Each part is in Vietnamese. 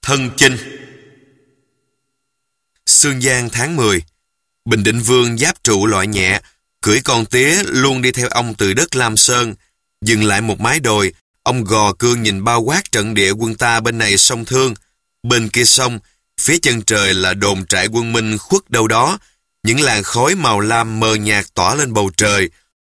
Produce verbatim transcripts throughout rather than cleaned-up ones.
Thân chinh. Sương Giang tháng mười, Bình Định Vương giáp trụ loại nhẹ, cưỡi con tía luôn đi theo ông từ đất Lam Sơn. Dừng lại một mái đồi, ông gò cương nhìn bao quát trận địa quân ta bên này sông Thương. Bên kia sông, phía chân trời là đồn trại quân Minh khuất đâu đó. Những làn khói màu lam mờ nhạt tỏa lên bầu trời.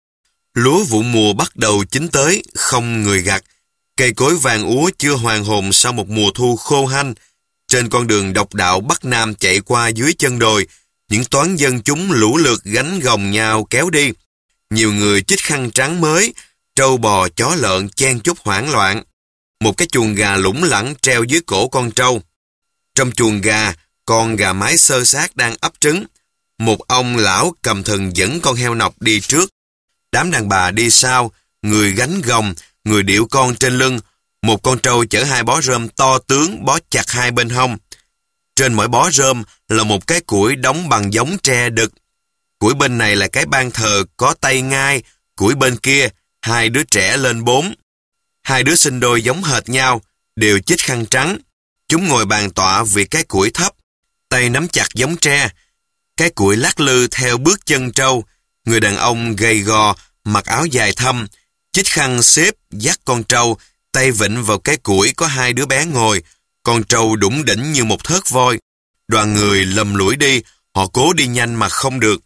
Lúa vụ mùa bắt đầu chín tới, không người gặt. Cây cối vàng úa chưa hoàn hồn sau một mùa thu khô hanh. Trên con đường độc đạo Bắc Nam chạy qua dưới chân đồi, những toán dân chúng lũ lượt gánh gồng nhau kéo đi. Nhiều người chích khăn trắng mới, trâu bò chó lợn chen chúc hoảng loạn. Một cái chuồng gà lủng lẳng treo dưới cổ con trâu. Trong chuồng gà, con gà mái xơ xác đang ấp trứng. Một ông lão cầm thần dẫn con heo nọc đi trước. Đám đàn bà đi sau, người gánh gồng, người điệu con trên lưng. Một con trâu chở hai bó rơm to tướng bó chặt hai bên hông. Trên mỗi bó rơm là một cái củi đóng bằng giống tre đực. Củi bên này là cái ban thờ có tay ngai, củi bên kia, hai đứa trẻ lên bốn. Hai đứa sinh đôi giống hệt nhau, đều chích khăn trắng. Chúng ngồi bàn tọa vì cái củi thấp, tay nắm chặt giống tre. Cái củi lắc lư theo bước chân trâu. Người đàn ông gầy gò, mặc áo dài thâm, chích khăn xếp dắt con trâu, tay vịnh vào cái củi có hai đứa bé ngồi. Con trâu đủng đỉnh như một thớt voi. Đoàn người lầm lũi đi, họ cố đi nhanh mà không được.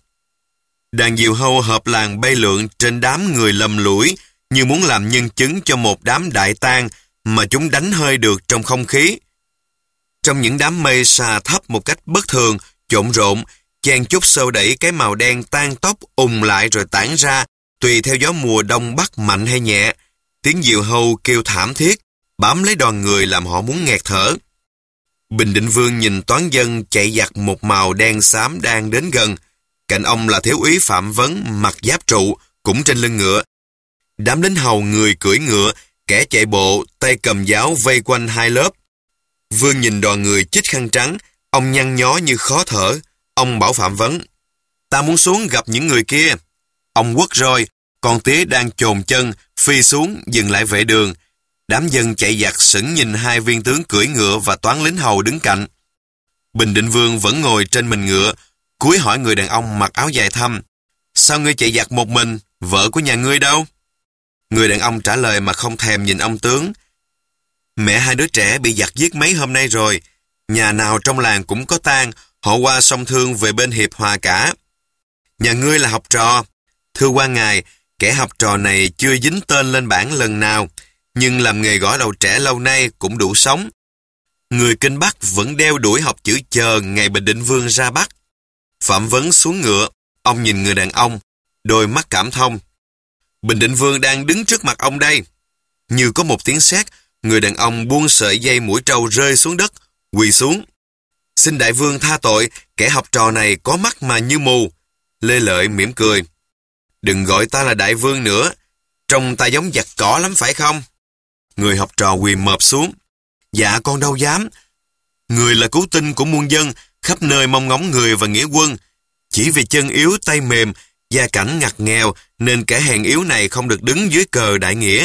Đàn diều hâu hợp làng bay lượn trên đám người lầm lũi, như muốn làm nhân chứng cho một đám đại tang mà chúng đánh hơi được trong không khí. Trong những đám mây xà thấp một cách bất thường, trộn rộn, chen chúc xô đẩy cái màu đen tan tóc ùn lại rồi tản ra, tùy theo gió mùa đông bắc mạnh hay nhẹ. Tiếng diều hâu kêu thảm thiết, bám lấy đoàn người làm họ muốn nghẹt thở. Bình Định Vương nhìn toán dân chạy giặt một màu đen xám đang đến gần. Cạnh ông là thiếu úy Phạm Vấn mặc giáp trụ, cũng trên lưng ngựa. Đám lính hầu người cưỡi ngựa, kẻ chạy bộ, tay cầm giáo vây quanh hai lớp. Vương nhìn đoàn người chích khăn trắng, ông nhăn nhó như khó thở. Ông bảo Phạm Vấn: "Ta muốn xuống gặp những người kia." Ông quất roi, con tía đang chồn chân, phi xuống, dừng lại vệ đường. Đám dân chạy giặt sững nhìn hai viên tướng cưỡi ngựa và toán lính hầu đứng cạnh. Bình Định Vương vẫn ngồi trên mình ngựa, cúi hỏi người đàn ông mặc áo dài thâm: "Sao ngươi chạy giặt một mình, vợ của nhà ngươi đâu?" Người đàn ông trả lời mà không thèm nhìn ông tướng: "Mẹ hai đứa trẻ bị giặc giết mấy hôm nay rồi. Nhà nào trong làng cũng có tang, họ qua sông Thương về bên Hiệp Hòa cả." "Nhà ngươi là học trò." "Thưa quan ngài, kẻ học trò này chưa dính tên lên bảng lần nào, nhưng làm nghề gõ đầu trẻ lâu nay cũng đủ sống." Người Kinh Bắc vẫn đeo đuổi học chữ chờ ngày Bình Định Vương ra Bắc. Phạm Vấn xuống ngựa, ông nhìn người đàn ông, đôi mắt cảm thông. "Bình Định Vương đang đứng trước mặt ông đây." Như có một tiếng sét, người đàn ông buông sợi dây mũi trâu rơi xuống đất, quỳ xuống. "Xin đại vương tha tội, kẻ học trò này có mắt mà như mù." Lê Lợi mỉm cười: "Đừng gọi ta là đại vương nữa, trông ta giống giặc cỏ lắm phải không?" Người học trò quỳ mọp xuống: "Dạ con đâu dám. Người là cứu tinh của muôn dân, khắp nơi mong ngóng người và nghĩa quân. Chỉ vì chân yếu tay mềm, gia cảnh ngặt nghèo, nên kẻ hèn yếu này không được đứng dưới cờ đại nghĩa.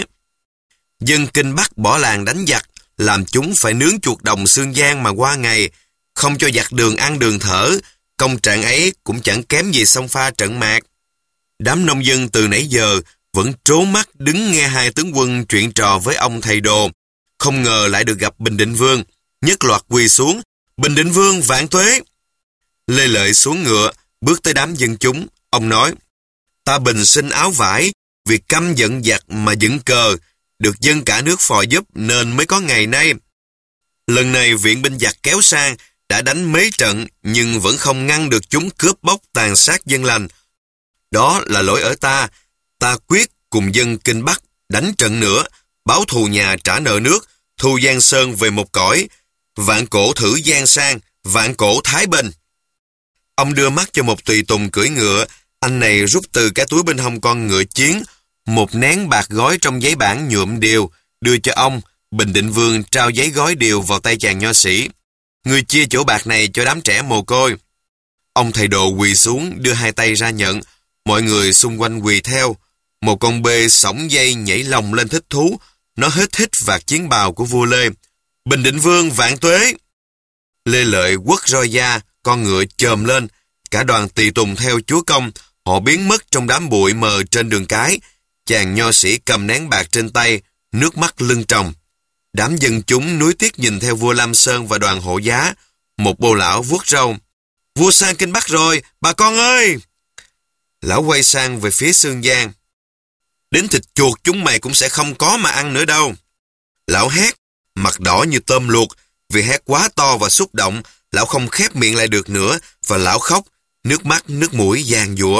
Dân Kinh Bắc bỏ làng đánh giặc, làm chúng phải nướng chuột đồng Sương Giang mà qua ngày, không cho giặc đường ăn đường thở, công trạng ấy cũng chẳng kém gì sông Pha trận Mạc." Đám nông dân từ nãy giờ vẫn trố mắt đứng nghe hai tướng quân chuyện trò với ông thầy đồ. Không ngờ lại được gặp Bình Định Vương, nhất loạt quỳ xuống: "Bình Định Vương vạn tuế!" Lê Lợi xuống ngựa, bước tới đám dân chúng, ông nói: "Ta bình sinh áo vải, vì căm giận giặc mà dựng cờ, được dân cả nước phò giúp nên mới có ngày nay. Lần này viện binh giặc kéo sang, đã đánh mấy trận nhưng vẫn không ngăn được chúng cướp bóc tàn sát dân lành. Đó là lỗi ở ta. Ta quyết cùng dân Kinh Bắc đánh trận nữa, báo thù nhà trả nợ nước, thu Giang Sơn về một cõi, vạn cổ thử Giang Sang, vạn cổ Thái Bình." Ông đưa mắt cho một tùy tùng cưỡi ngựa. Anh này rút từ cái túi bên hông con ngựa chiến một nén bạc gói trong giấy bản nhuộm điều, đưa cho ông. Bình Định Vương trao giấy gói điều vào tay chàng nho sĩ: "Ngươi chia chỗ bạc này cho đám trẻ mồ côi." Ông thầy đồ quỳ xuống đưa hai tay ra nhận. Mọi người xung quanh quỳ theo. Một con bê xõng dây nhảy lồng lên thích thú. Nó hít hít vạt chiến bào của vua Lê. Bình Định Vương vạn tuế. Lê Lợi quất roi da, con ngựa chồm lên, cả đoàn tùy tùng theo chúa công, họ biến mất trong đám bụi mờ trên đường cái. Chàng nho sĩ cầm nén bạc trên tay, nước mắt lưng tròng. Đám dân chúng nuối tiếc nhìn theo vua Lam Sơn và đoàn hộ giá. Một bồ lão vuốt râu. Vua sang Kinh Bắc rồi, bà con ơi! Lão quay sang về phía Sương Giang. Đến thịt chuột chúng mày cũng sẽ không có mà ăn nữa đâu. Lão hét, mặt đỏ như tôm luộc, vì hét quá to và xúc động, lão không khép miệng lại được nữa, và lão khóc, nước mắt nước mũi giàn giụa.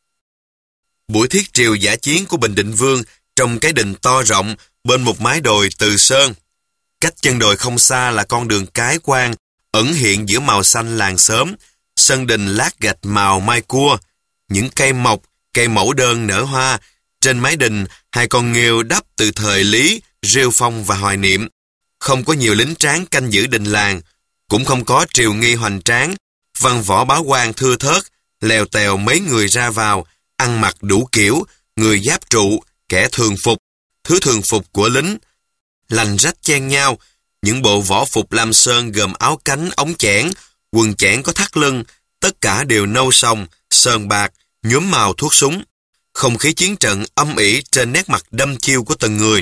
Buổi thiết triều dã chiến của Bình Định Vương trong cái đình to rộng bên một mái đồi Từ Sơn. Cách chân đồi không xa là con đường cái quan, ẩn hiện giữa màu xanh làng xóm, sân đình lát gạch màu mai cua, những cây mộc, cây mẫu đơn nở hoa. Trên mái đình, hai con nghêu đắp từ thời Lý, rêu phong và hoài niệm. Không có nhiều lính tráng canh giữ đình làng, cũng không có triều nghi hoành tráng. Văn võ báo quan thưa thớt, lèo tèo mấy người ra vào, ăn mặc đủ kiểu, người giáp trụ, kẻ thường phục, thứ thường phục của lính. Lành rách chen nhau, những bộ võ phục Lam Sơn gồm áo cánh, ống chẽn, quần chẽn có thắt lưng, tất cả đều nâu sòng, sơn bạc, nhuốm màu thuốc súng. Không khí chiến trận âm ỉ trên nét mặt đâm chiêu của từng người.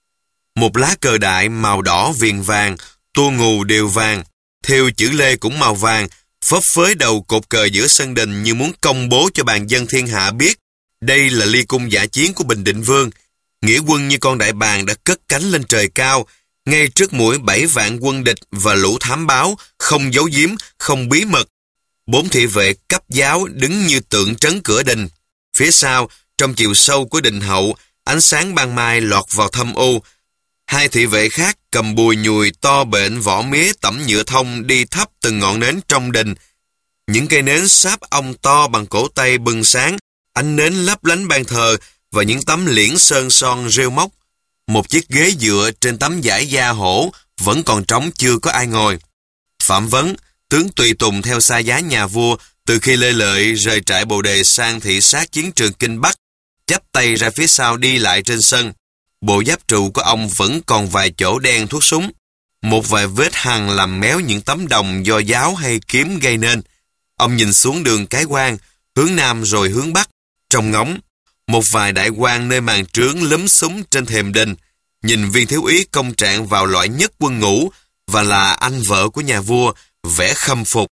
Một lá cờ đại màu đỏ viền vàng, tua ngù đều vàng, thêu chữ Lê cũng màu vàng, phấp phới đầu cột cờ giữa sân đình như muốn công bố cho bàn dân thiên hạ biết đây là ly cung dã chiến của Bình Định Vương. Nghĩa quân như con đại bàng đã cất cánh lên trời cao, ngay trước mũi bảy vạn quân địch và lũ thám báo, không giấu giếm, không bí mật. Bốn thị vệ cấp giáo đứng như tượng trấn cửa đình. Phía sau, trong chiều sâu của đình hậu, ánh sáng ban mai lọt vào thâm u. Hai thị vệ khác cầm bùi nhùi to bệnh vỏ mía tẩm nhựa thông đi thắp từng ngọn nến trong đình. Những cây nến sáp ong to bằng cổ tay bừng sáng, ánh nến lấp lánh ban thờ và những tấm liễn sơn son rêu móc. Một chiếc ghế dựa trên tấm vải da hổ vẫn còn trống chưa có ai ngồi. Phạm Vấn, tướng tùy tùng theo xa giá nhà vua từ khi Lê Lợi rời trại Bồ Đề sang thị sát chiến trường Kinh Bắc, chắp tay ra phía sau đi lại trên sân. Bộ giáp trụ của ông vẫn còn vài chỗ đen thuốc súng, một vài vết hằn làm méo những tấm đồng do giáo hay kiếm gây nên. Ông nhìn xuống đường Cái Quan, hướng nam rồi hướng bắc, trông ngóng. Một vài đại quan nơi màn trướng lúm súng trên thềm đình, nhìn viên thiếu úy công trạng vào loại nhất quân ngũ và là anh vợ của nhà vua, vẻ khâm phục.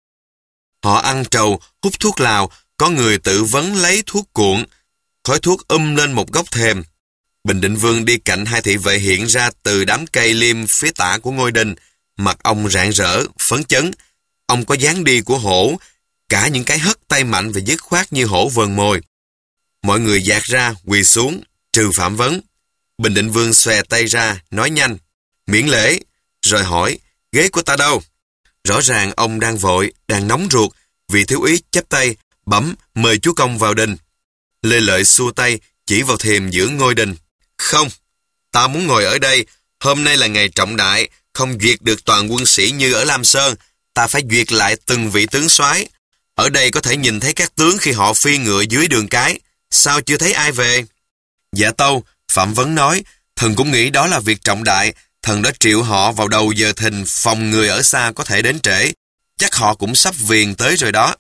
Họ ăn trầu, hút thuốc lào, có người tự vấn lấy thuốc cuộn, khói thuốc um lên một góc thềm. Bình Định Vương đi cạnh hai thị vệ hiện ra từ đám cây liêm phía tả của ngôi đình, mặt ông rạng rỡ, phấn chấn. Ông có dáng đi của hổ, cả những cái hất tay mạnh và dứt khoát như hổ vờn mồi. Mọi người dạt ra, quỳ xuống, trừ Phạm Vấn. Bình Định Vương xòe tay ra, nói nhanh, miễn lễ, rồi hỏi, ghế của ta đâu? Rõ ràng ông đang vội, đang nóng ruột, vì thiếu úy chắp tay, bẩm mời chúa công vào đình. Lê Lợi xua tay, chỉ vào thềm giữa ngôi đình. Không, ta muốn ngồi ở đây, hôm nay là ngày trọng đại, không duyệt được toàn quân sĩ như ở Lam Sơn, ta phải duyệt lại từng vị tướng soái. Ở đây có thể nhìn thấy các tướng khi họ phi ngựa dưới đường cái, sao chưa thấy ai về? Dạ tâu, Phạm Vấn nói, thần cũng nghĩ đó là việc trọng đại, thần đã triệu họ vào đầu giờ thìn phòng người ở xa có thể đến trễ, chắc họ cũng sắp viền tới rồi đó.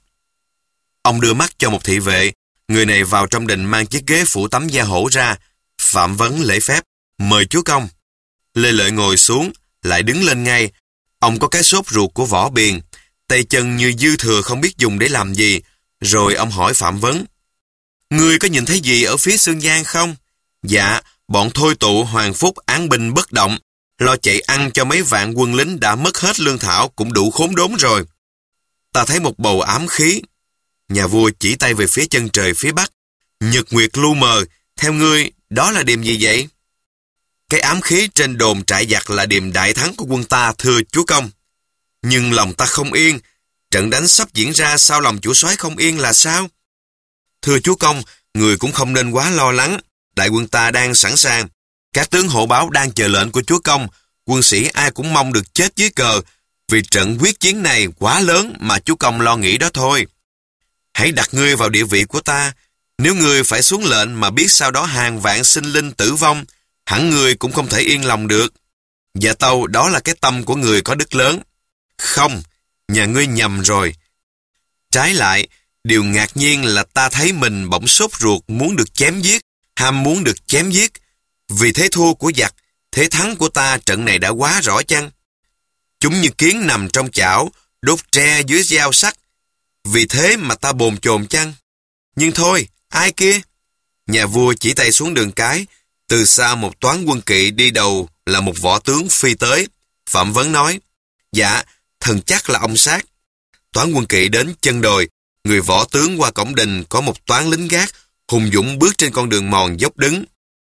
Ông đưa mắt cho một thị vệ, người này vào trong đình mang chiếc ghế phủ tấm da hổ ra. Phạm Vấn lễ phép, mời chúa công. Lê Lợi ngồi xuống, lại đứng lên ngay. Ông có cái sốt ruột của võ biền, tay chân như dư thừa không biết dùng để làm gì. Rồi ông hỏi Phạm Vấn, ngươi có nhìn thấy gì ở phía Sương Giang không? Dạ, bọn thôi tụ Hoàng Phúc án binh bất động, lo chạy ăn cho mấy vạn quân lính đã mất hết lương thảo cũng đủ khốn đốn rồi. Ta thấy một bầu ám khí. Nhà vua chỉ tay về phía chân trời phía bắc. Nhật nguyệt lu mờ, theo ngươi, đó là điểm gì vậy? Cái ám khí trên đồn trại giặc là điểm đại thắng của quân ta, thưa chúa công. Nhưng lòng ta không yên, trận đánh sắp diễn ra, sao lòng chủ soái không yên là sao? Thưa chúa công, người cũng không nên quá lo lắng, đại quân ta đang sẵn sàng. Các tướng hộ báo đang chờ lệnh của chúa công, quân sĩ ai cũng mong được chết dưới cờ, vì trận quyết chiến này quá lớn mà chúa công lo nghĩ đó thôi. Hãy đặt ngươi vào địa vị của ta, nếu ngươi phải xuống lệnh mà biết sau đó hàng vạn sinh linh tử vong, hẳn ngươi cũng không thể yên lòng được. Dạ tâu, đó là cái tâm của người có đức lớn. Không, nhà ngươi nhầm rồi. Trái lại, điều ngạc nhiên là ta thấy mình bỗng sốt ruột muốn được chém giết, ham muốn được chém giết. Vì thế thua của giặc, thế thắng của ta trận này đã quá rõ chăng? Chúng như kiến nằm trong chảo, đốt tre dưới dao sắt. Vì thế mà ta bồn chồn chăng? Nhưng thôi, ai kia? Nhà vua chỉ tay xuống đường cái. Từ xa một toán quân kỵ đi đầu là một võ tướng phi tới. Phạm Vấn nói, dạ, thần chắc là ông Sát. Toán quân kỵ đến chân đồi. Người võ tướng qua cổng đình có một toán lính gác, hùng dũng bước trên con đường mòn dốc đứng.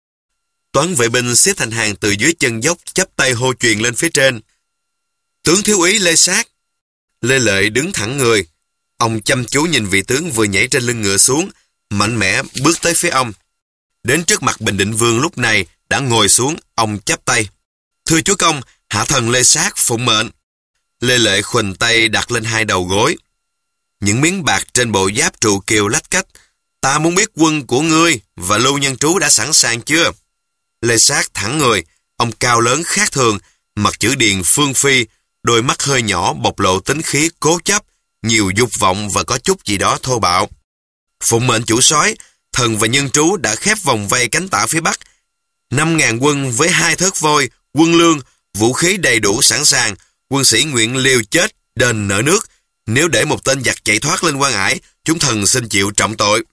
Toán vệ binh xếp thành hàng từ dưới chân dốc, chắp tay hô truyền lên phía trên. Tướng thiếu úy Lê Sát. Lê Lợi đứng thẳng người. Ông chăm chú nhìn vị tướng vừa nhảy trên lưng ngựa xuống, mạnh mẽ bước tới phía ông. Đến trước mặt Bình Định Vương lúc này đã ngồi xuống, ông chắp tay. Thưa chúa công, hạ thần Lê Sát phụng mệnh. Lê Lợi khuỳnh tay đặt lên hai đầu gối. Những miếng bạc trên bộ giáp trụ kiều lách cách. Ta muốn biết quân của ngươi và Lưu Nhân Trú đã sẵn sàng chưa? Lê Sát thẳng người, ông cao lớn khác thường, mặt chữ điền phương phi, đôi mắt hơi nhỏ bộc lộ tính khí cố chấp, nhiều dục vọng và có chút gì đó thô bạo. Phụng mệnh chủ soái, thần và Nhân Trú đã khép vòng vây cánh tả phía bắc. Năm ngàn quân với hai thớt voi, quân lương, vũ khí đầy đủ sẵn sàng, quân sĩ nguyện liều chết, đền nợ nước. Nếu để một tên giặc chạy thoát lên Quan Ải, chúng thần xin chịu trọng tội.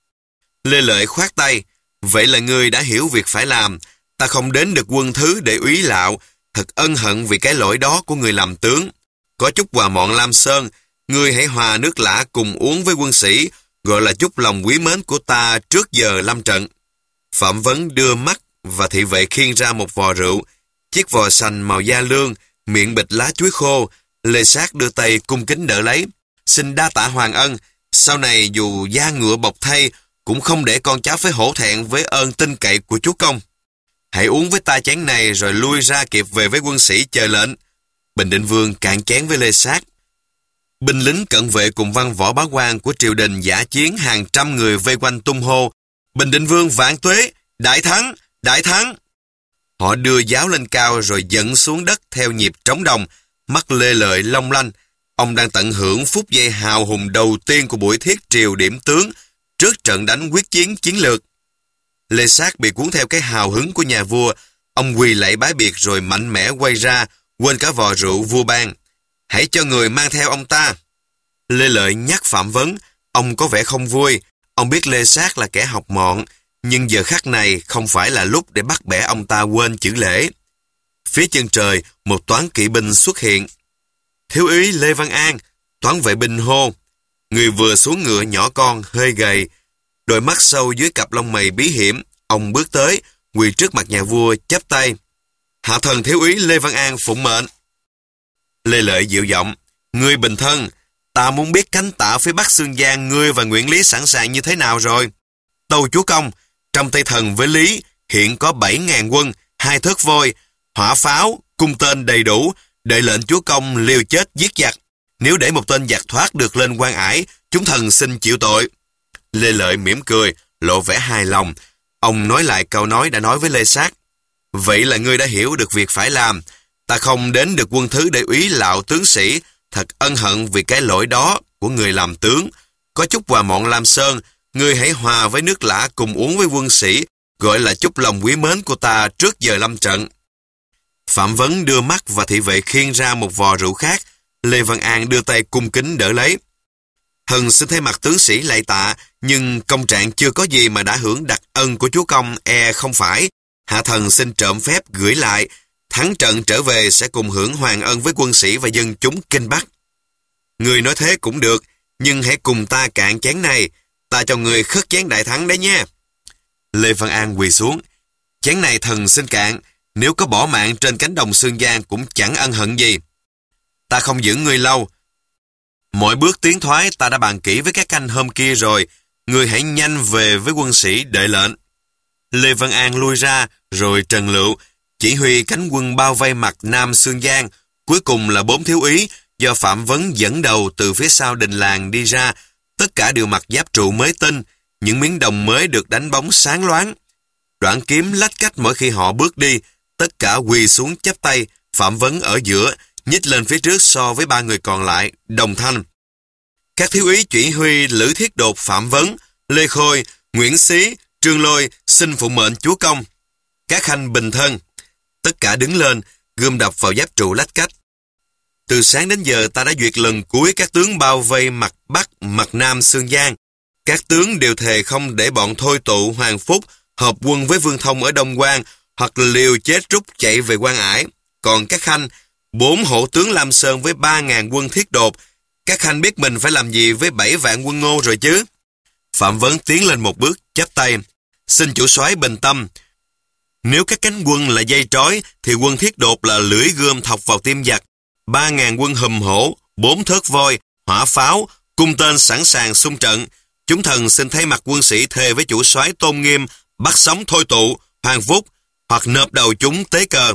Lê Lợi khoát tay, vậy là ngươi đã hiểu việc phải làm. Ta không đến được quân thứ để úy lạo, thật ân hận vì cái lỗi đó của người làm tướng. Có chút quà mọn Lam Sơn, ngươi hãy hòa nước lã cùng uống với quân sĩ, gọi là chút lòng quý mến của ta trước giờ lâm trận. Phạm Vấn đưa mắt và thị vệ khiêng ra một vò rượu, chiếc vò sành màu da lương, miệng bịch lá chuối khô. Lê Sát đưa tay cung kính đỡ lấy. Xin đa tạ hoàng ân, sau này dù da ngựa bọc thay, cũng không để con cháu phải hổ thẹn với ơn tin cậy của chúa công. Hãy uống với ta chén này rồi lui ra kịp về với quân sĩ chờ lệnh. Bình Định Vương cạn chén với Lê Sát. Binh lính cận vệ cùng văn võ bá quan của triều đình dã chiến hàng trăm người vây quanh tung hô. Bình Định Vương vạn tuế, đại thắng, đại thắng. Họ đưa giáo lên cao rồi dẫn xuống đất theo nhịp trống đồng. Mắt Lê Lợi long lanh. Ông đang tận hưởng phút giây hào hùng đầu tiên của buổi thiết triều điểm tướng trước trận đánh quyết chiến chiến lược. Lê Sát bị cuốn theo cái hào hứng của nhà vua. Ông quỳ lạy bái biệt rồi mạnh mẽ quay ra, quên cả vò rượu vua ban. Hãy cho người mang theo ông ta. Lê Lợi nhắc Phạm Vấn. Ông có vẻ không vui. Ông biết Lê Sát là kẻ học mọn, nhưng giờ khắc này không phải là lúc để bắt bẻ ông ta quên chữ lễ. Phía chân trời, một toán kỵ binh xuất hiện. Thiếu úy Lê Văn An, toán vệ binh hô. Người vừa xuống ngựa nhỏ con, hơi gầy, đôi mắt sâu dưới cặp lông mày bí hiểm. Ông bước tới, quỳ trước mặt nhà vua, chắp tay. Hạ thần thiếu úy Lê Văn An phụng mệnh. Lê Lợi dịu giọng. Ngươi bình thân, ta muốn biết cánh tả phía bắc Xương Giang ngươi và Nguyễn Lý sẵn sàng như thế nào rồi. Tâu chúa công, trong tay thần với Lý hiện có bảy ngàn quân, hai thớt voi, hỏa pháo, cung tên đầy đủ, đợi lệnh chúa công liều chết giết giặc. Nếu để một tên giặc thoát được lên Quan Ải, chúng thần xin chịu tội. Lê Lợi mỉm cười, lộ vẻ hài lòng. Ông nói lại câu nói đã nói với Lê Sát. Vậy là ngươi đã hiểu được việc phải làm. Ta không đến được quân thứ để úy lạo tướng sĩ, thật ân hận vì cái lỗi đó của người làm tướng. Có chút quà mọn Lam Sơn, ngươi hãy hòa với nước lã cùng uống với quân sĩ, gọi là chút lòng quý mến của ta trước giờ lâm trận. Phạm Vấn đưa mắt và thị vệ khiêng ra một vò rượu khác. Lê Văn An đưa tay cung kính đỡ lấy. Thần xin thay mặt tướng sĩ lạy tạ, nhưng công trạng chưa có gì mà đã hưởng đặc ân của chúa công e không phải. Hạ thần xin trộm phép gửi lại, thắng trận trở về sẽ cùng hưởng hoàng ân với quân sĩ và dân chúng Kinh Bắc. Người nói thế cũng được, nhưng hãy cùng ta cạn chén này, ta cho người khất chén đại thắng đấy nha. Lê Văn An quỳ xuống. Chén này thần xin cạn, nếu có bỏ mạng trên cánh đồng Xương Giang cũng chẳng ân hận gì. Ta không giữ ngươi lâu. Mọi bước tiến thoái ta đã bàn kỹ với các canh hôm kia rồi, ngươi hãy nhanh về với quân sĩ đợi lệnh. Lê Văn An lui ra, rồi Trần Lựu chỉ huy cánh quân bao vây mặt Nam Xương Giang, cuối cùng là bốn thiếu úy do Phạm Vấn dẫn đầu từ phía sau đình làng đi ra, tất cả đều mặc giáp trụ mới tinh, những miếng đồng mới được đánh bóng sáng loáng. Đoạn kiếm lách cách mỗi khi họ bước đi, tất cả quỳ xuống chắp tay. Phạm Vấn ở giữa, nhích lên phía trước so với ba người còn lại, đồng thanh: Các thiếu úy Chỉ Huy, Lữ Thiết Đột, Phạm Vấn, Lê Khôi, Nguyễn Xí, Trương Lôi xin phụ mệnh chúa công. Các khanh bình thân. Tất cả đứng lên, gươm đập vào giáp trụ lách cách. Từ sáng đến giờ ta đã duyệt lần cuối các tướng bao vây mặt Bắc, mặt Nam Sương Giang. Các tướng đều thề không để bọn Thôi Tụ, Hoàng Phúc hợp quân với Vương Thông ở Đông Quan, hoặc liều chết rút chạy về Quan Ải. Còn các khanh, bốn hổ tướng Lam Sơn với ba ngàn quân Thiết Đột, các khanh biết mình phải làm gì với bảy vạn quân Ngô rồi chứ? Phạm Vấn tiến lên một bước, chắp tay: Xin chủ soái bình tâm. Nếu các cánh quân là dây trói, thì quân Thiết Đột là lưỡi gươm thọc vào tim giặc. Ba ngàn quân hùm hổ, bốn thớt voi, hỏa pháo, cung tên sẵn sàng xung trận. Chúng thần xin thay mặt quân sĩ thề với chủ soái tôn nghiêm, bắt sống Thôi Tụ, Hoàng Phúc, hoặc nộp đầu chúng tế cờ.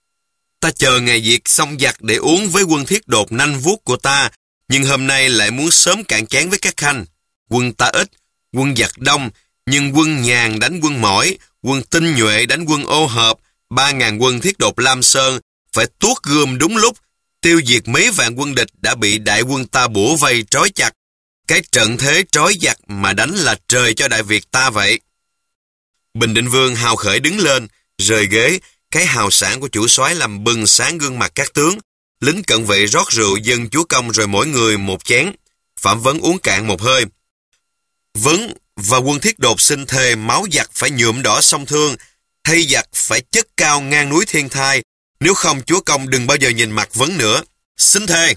Ta chờ ngày diệt xong giặc để uống với quân Thiết Đột nanh vuốt của ta, nhưng hôm nay lại muốn sớm cạn chén với các khanh. Quân ta ít, quân giặc đông, nhưng quân nhàn đánh quân mỏi, quân tinh nhuệ đánh quân ô hợp. Ba ngàn quân Thiết Đột Lam Sơn phải tuốt gươm đúng lúc, tiêu diệt mấy vạn quân địch đã bị đại quân ta bủa vây trói chặt. Cái trận thế trói giặc mà đánh là trời cho Đại Việt ta vậy. Bình Định Vương hào khởi đứng lên, rời ghế. Cái hào sảng của chủ soái làm bừng sáng gương mặt các tướng. Lính cận vệ rót rượu dâng chúa công rồi mỗi người một chén. Phạm Vấn uống cạn một hơi. Vấn và quân Thiết Đột xin thề máu giặc phải nhuộm đỏ sông Thương, thây giặc phải chất cao ngang núi Thiên Thai. Nếu không chúa công đừng bao giờ nhìn mặt Vấn nữa. Xin thề.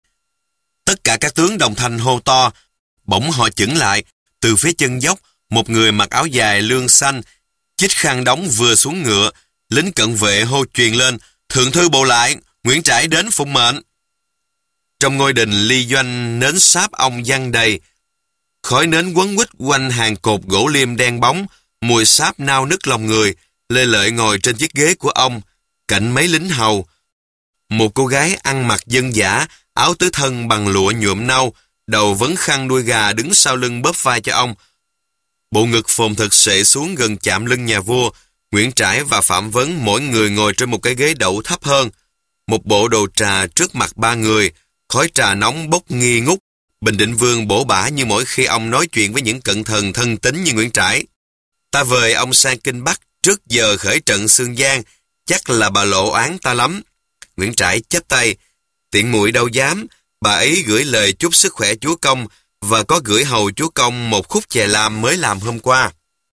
Tất cả các tướng đồng thanh hô to. Bỗng họ chững lại. Từ phía chân dốc, một người mặc áo dài lương xanh, chích khăn đóng vừa xuống ngựa. Lính cận vệ hô truyền lên: Thượng thư bộ lại, Nguyễn Trãi đến phụng mệnh. Trong ngôi đình ly doanh, nến sáp ong giăng đầy. Khói nến quấn quýt quanh hàng cột gỗ liêm đen bóng, mùi sáp nao nức lòng người. Lê Lợi ngồi trên chiếc ghế của ông, cạnh mấy lính hầu. Một cô gái ăn mặc dân dã, áo tứ thân bằng lụa nhuộm nâu, đầu vấn khăn đuôi gà đứng sau lưng bóp vai cho ông. Bộ ngực phồn thực xệ xuống gần chạm lưng nhà vua. Nguyễn Trãi và Phạm Vấn mỗi người ngồi trên một cái ghế đậu thấp hơn. Một bộ đồ trà trước mặt ba người, khói trà nóng bốc nghi ngút. Bình Định Vương bổ bả như mỗi khi ông nói chuyện với những cận thần thân tín như Nguyễn Trãi. Ta vời ông sang Kinh Bắc trước giờ khởi trận Sương Giang, chắc là bà lộ oán ta lắm. Nguyễn Trãi chắp tay: Tiện muội đâu dám, bà ấy gửi lời chúc sức khỏe chúa công và có gửi hầu chúa công một khúc chè lam mới làm hôm qua.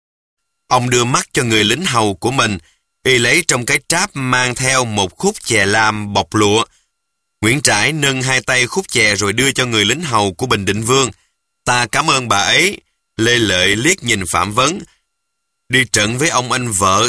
Ông đưa mắt cho người lính hầu của mình, y lấy trong cái tráp mang theo một khúc chè lam bọc lụa. Nguyễn Trãi nâng hai tay khúc chè rồi đưa cho người lính hầu của Bình Định Vương. Ta cảm ơn bà ấy. Lê Lợi liếc nhìn Phạm Vấn. Đi trận với ông anh vợ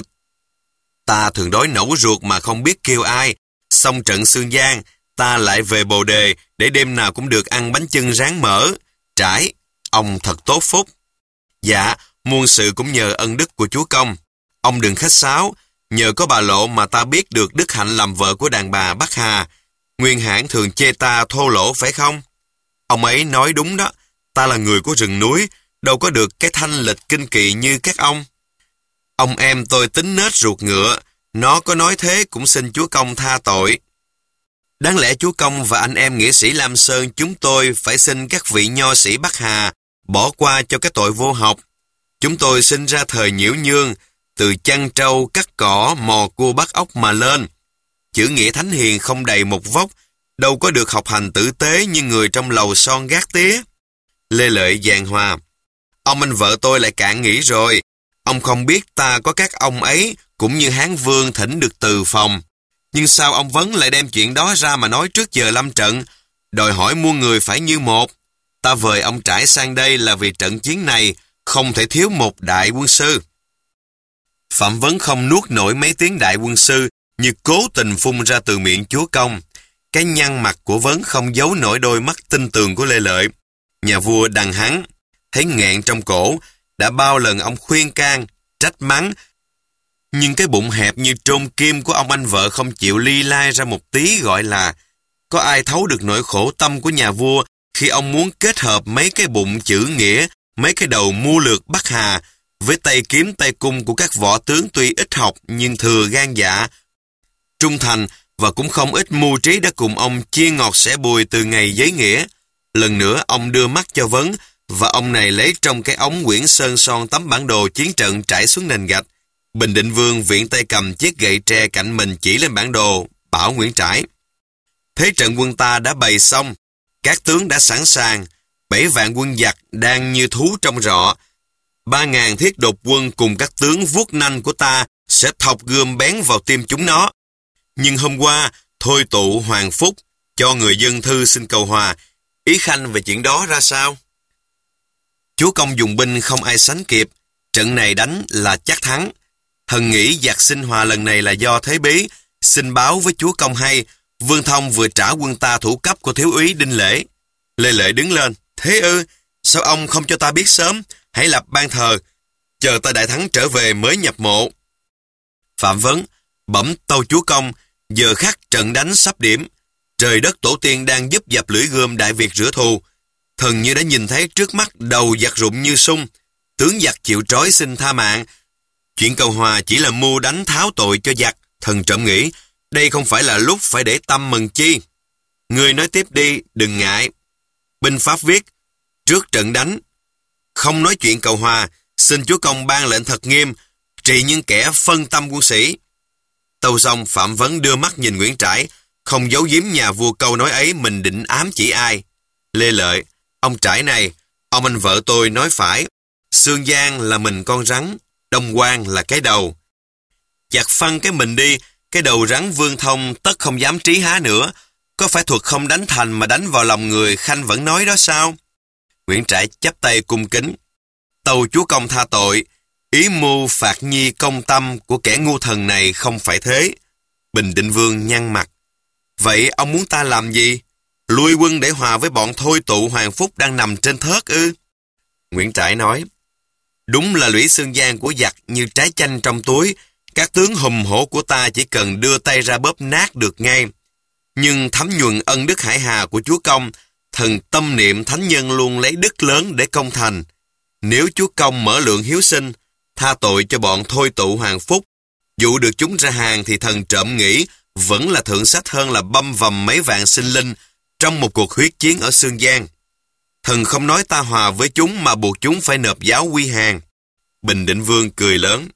ta thường đói nẫu ruột mà không biết kêu ai. Xong trận Sương Giang, ta lại về Bồ Đề để đêm nào cũng được ăn bánh chưng rán mỡ. Trãi, ông thật tốt phúc. Dạ, muôn sự cũng nhờ ân đức của chúa công. Ông đừng khách sáo, nhờ có bà Lộ mà ta biết được đức hạnh làm vợ của đàn bà Bắc Hà. Nguyên hãn thường chê ta thô lỗ phải không? Ông ấy nói đúng đó, ta là người của rừng núi, đâu có được cái thanh lịch kinh kỵ như các ông. Ông em tôi tính nết ruột ngựa, nó có nói thế cũng xin chúa công tha tội. Đáng lẽ chúa công và anh em nghĩa sĩ Lam Sơn chúng tôi phải xin các vị nho sĩ Bắc Hà bỏ qua cho cái tội vô học. Chúng tôi sinh ra thời Nhiễu Nhương, từ chăn trâu, cắt cỏ, mò cua bắt ốc mà lên. Chữ nghĩa thánh hiền không đầy một vóc, đâu có được học hành tử tế như người trong lầu son gác tía. Lê Lợi giàn hòa: Ông anh vợ tôi lại cạn nghĩ rồi. Ông không biết ta có các ông ấy cũng như Hán Vương thỉnh được từ phòng. Nhưng sao ông Vấn lại đem chuyện đó ra mà nói trước giờ lâm trận, đòi hỏi muôn người phải như một. Ta vời ông Trãi sang đây là vì trận chiến này không thể thiếu một đại quân sư. Phạm Vấn không nuốt nổi mấy tiếng đại quân sư, như cố tình phun ra từ miệng chúa công. Cái nhăn mặt của Vấn không giấu nổi đôi mắt tinh tường của Lê Lợi. Nhà vua đằng hắn, thấy nghẹn trong cổ, đã bao lần ông khuyên can, trách mắng, nhưng cái bụng hẹp như trôn kim của ông anh vợ không chịu ly lai ra một tí gọi là. Có ai thấu được nỗi khổ tâm của nhà vua khi ông muốn kết hợp mấy cái bụng chữ nghĩa, mấy cái đầu mưu lược Bắc Hà với tay kiếm tay cung của các võ tướng tuy ít học nhưng thừa gan dạ, trung thành và cũng không ít mưu trí đã cùng ông chia ngọt sẻ bùi từ ngày giấy nghĩa. Lần nữa ông đưa mắt cho Vấn, và ông này lấy trong cái ống quyển sơn son tấm bản đồ chiến trận trải xuống nền gạch. Bình Định Vương viện tay cầm chiếc gậy tre cạnh mình chỉ lên bản đồ, bảo Nguyễn Trãi: thế trận quân ta đã bày xong, các tướng đã sẵn sàng, bảy vạn quân giặc đang như thú trong rọ. Ba ngàn thiết đột quân cùng các tướng vuốt nanh của ta sẽ thọc gươm bén vào tim chúng nó. Nhưng hôm qua, Thôi Tụ Hoàng Phúc cho người dân thư xin cầu hòa. Ý Khanh về chuyện đó ra sao? Chúa công dùng binh không ai sánh kịp. Trận này đánh là chắc thắng. Thần nghĩ giặc xin hòa lần này là do Thế Bí. Xin báo với chúa công hay, Vương Thông vừa trả quân ta thủ cấp của thiếu úy Đinh Lễ. Lê Lệ đứng lên: thế ư? Sao ông không cho ta biết sớm? Hãy lập ban thờ, chờ ta đại thắng trở về mới nhập mộ. Phạm Vấn: bẩm tâu chúa công, giờ khắc trận đánh sắp điểm. Trời đất tổ tiên đang giúp dập lưỡi gươm Đại Việt rửa thù. Thần như đã nhìn thấy trước mắt đầu giặc rụng như sung. Tướng giặc chịu trói xin tha mạng. Chuyện cầu hòa chỉ là mưu đánh tháo tội cho giặc. Thần trộm nghĩ đây không phải là lúc phải để tâm mừng chi. Người nói tiếp đi, đừng ngại. Binh pháp viết: trước trận đánh không nói chuyện cầu hòa, xin chúa công ban lệnh thật nghiêm, trị những kẻ phân tâm quân sĩ. Tâu xong, Phạm Vấn đưa mắt nhìn Nguyễn Trãi, không giấu giếm nhà vua câu nói ấy mình định ám chỉ ai. Lê Lợi: ông Trãi này, ông anh vợ tôi nói phải. Sương Giang là mình con rắn, Đông Quan là cái đầu. Chặt phăng cái mình đi, cái đầu rắn Vương Thông tất không dám trí há nữa. Có phải thuật không đánh thành mà đánh vào lòng người Khanh vẫn nói đó sao? Nguyễn Trãi chắp tay cung kính: tâu chúa công tha tội, ý mưu phạt nhi công tâm của kẻ ngu thần này không phải thế. Bình Định Vương nhăn mặt: vậy ông muốn ta làm gì? Lui quân để hòa với bọn Thôi Tụ Hoàng Phúc đang nằm trên thớt ư? Nguyễn Trãi nói: đúng là lũy xương giang của giặc như trái chanh trong túi, các tướng hùng hổ của ta chỉ cần đưa tay ra bóp nát được ngay. Nhưng thấm nhuần ân đức hải hà của chúa công, thần tâm niệm thánh nhân luôn lấy đức lớn để công thành. Nếu chúa công mở lượng hiếu sinh, tha tội cho bọn Thôi Tụ Hoàng Phúc, dụ được chúng ra hàng, thì thần trộm nghĩ vẫn là thượng sách hơn là băm vằm mấy vạn sinh linh trong một cuộc huyết chiến ở Sương Giang. Thần không nói ta hòa với chúng mà buộc chúng phải nộp giáo quy hàng. Bình Định Vương cười lớn: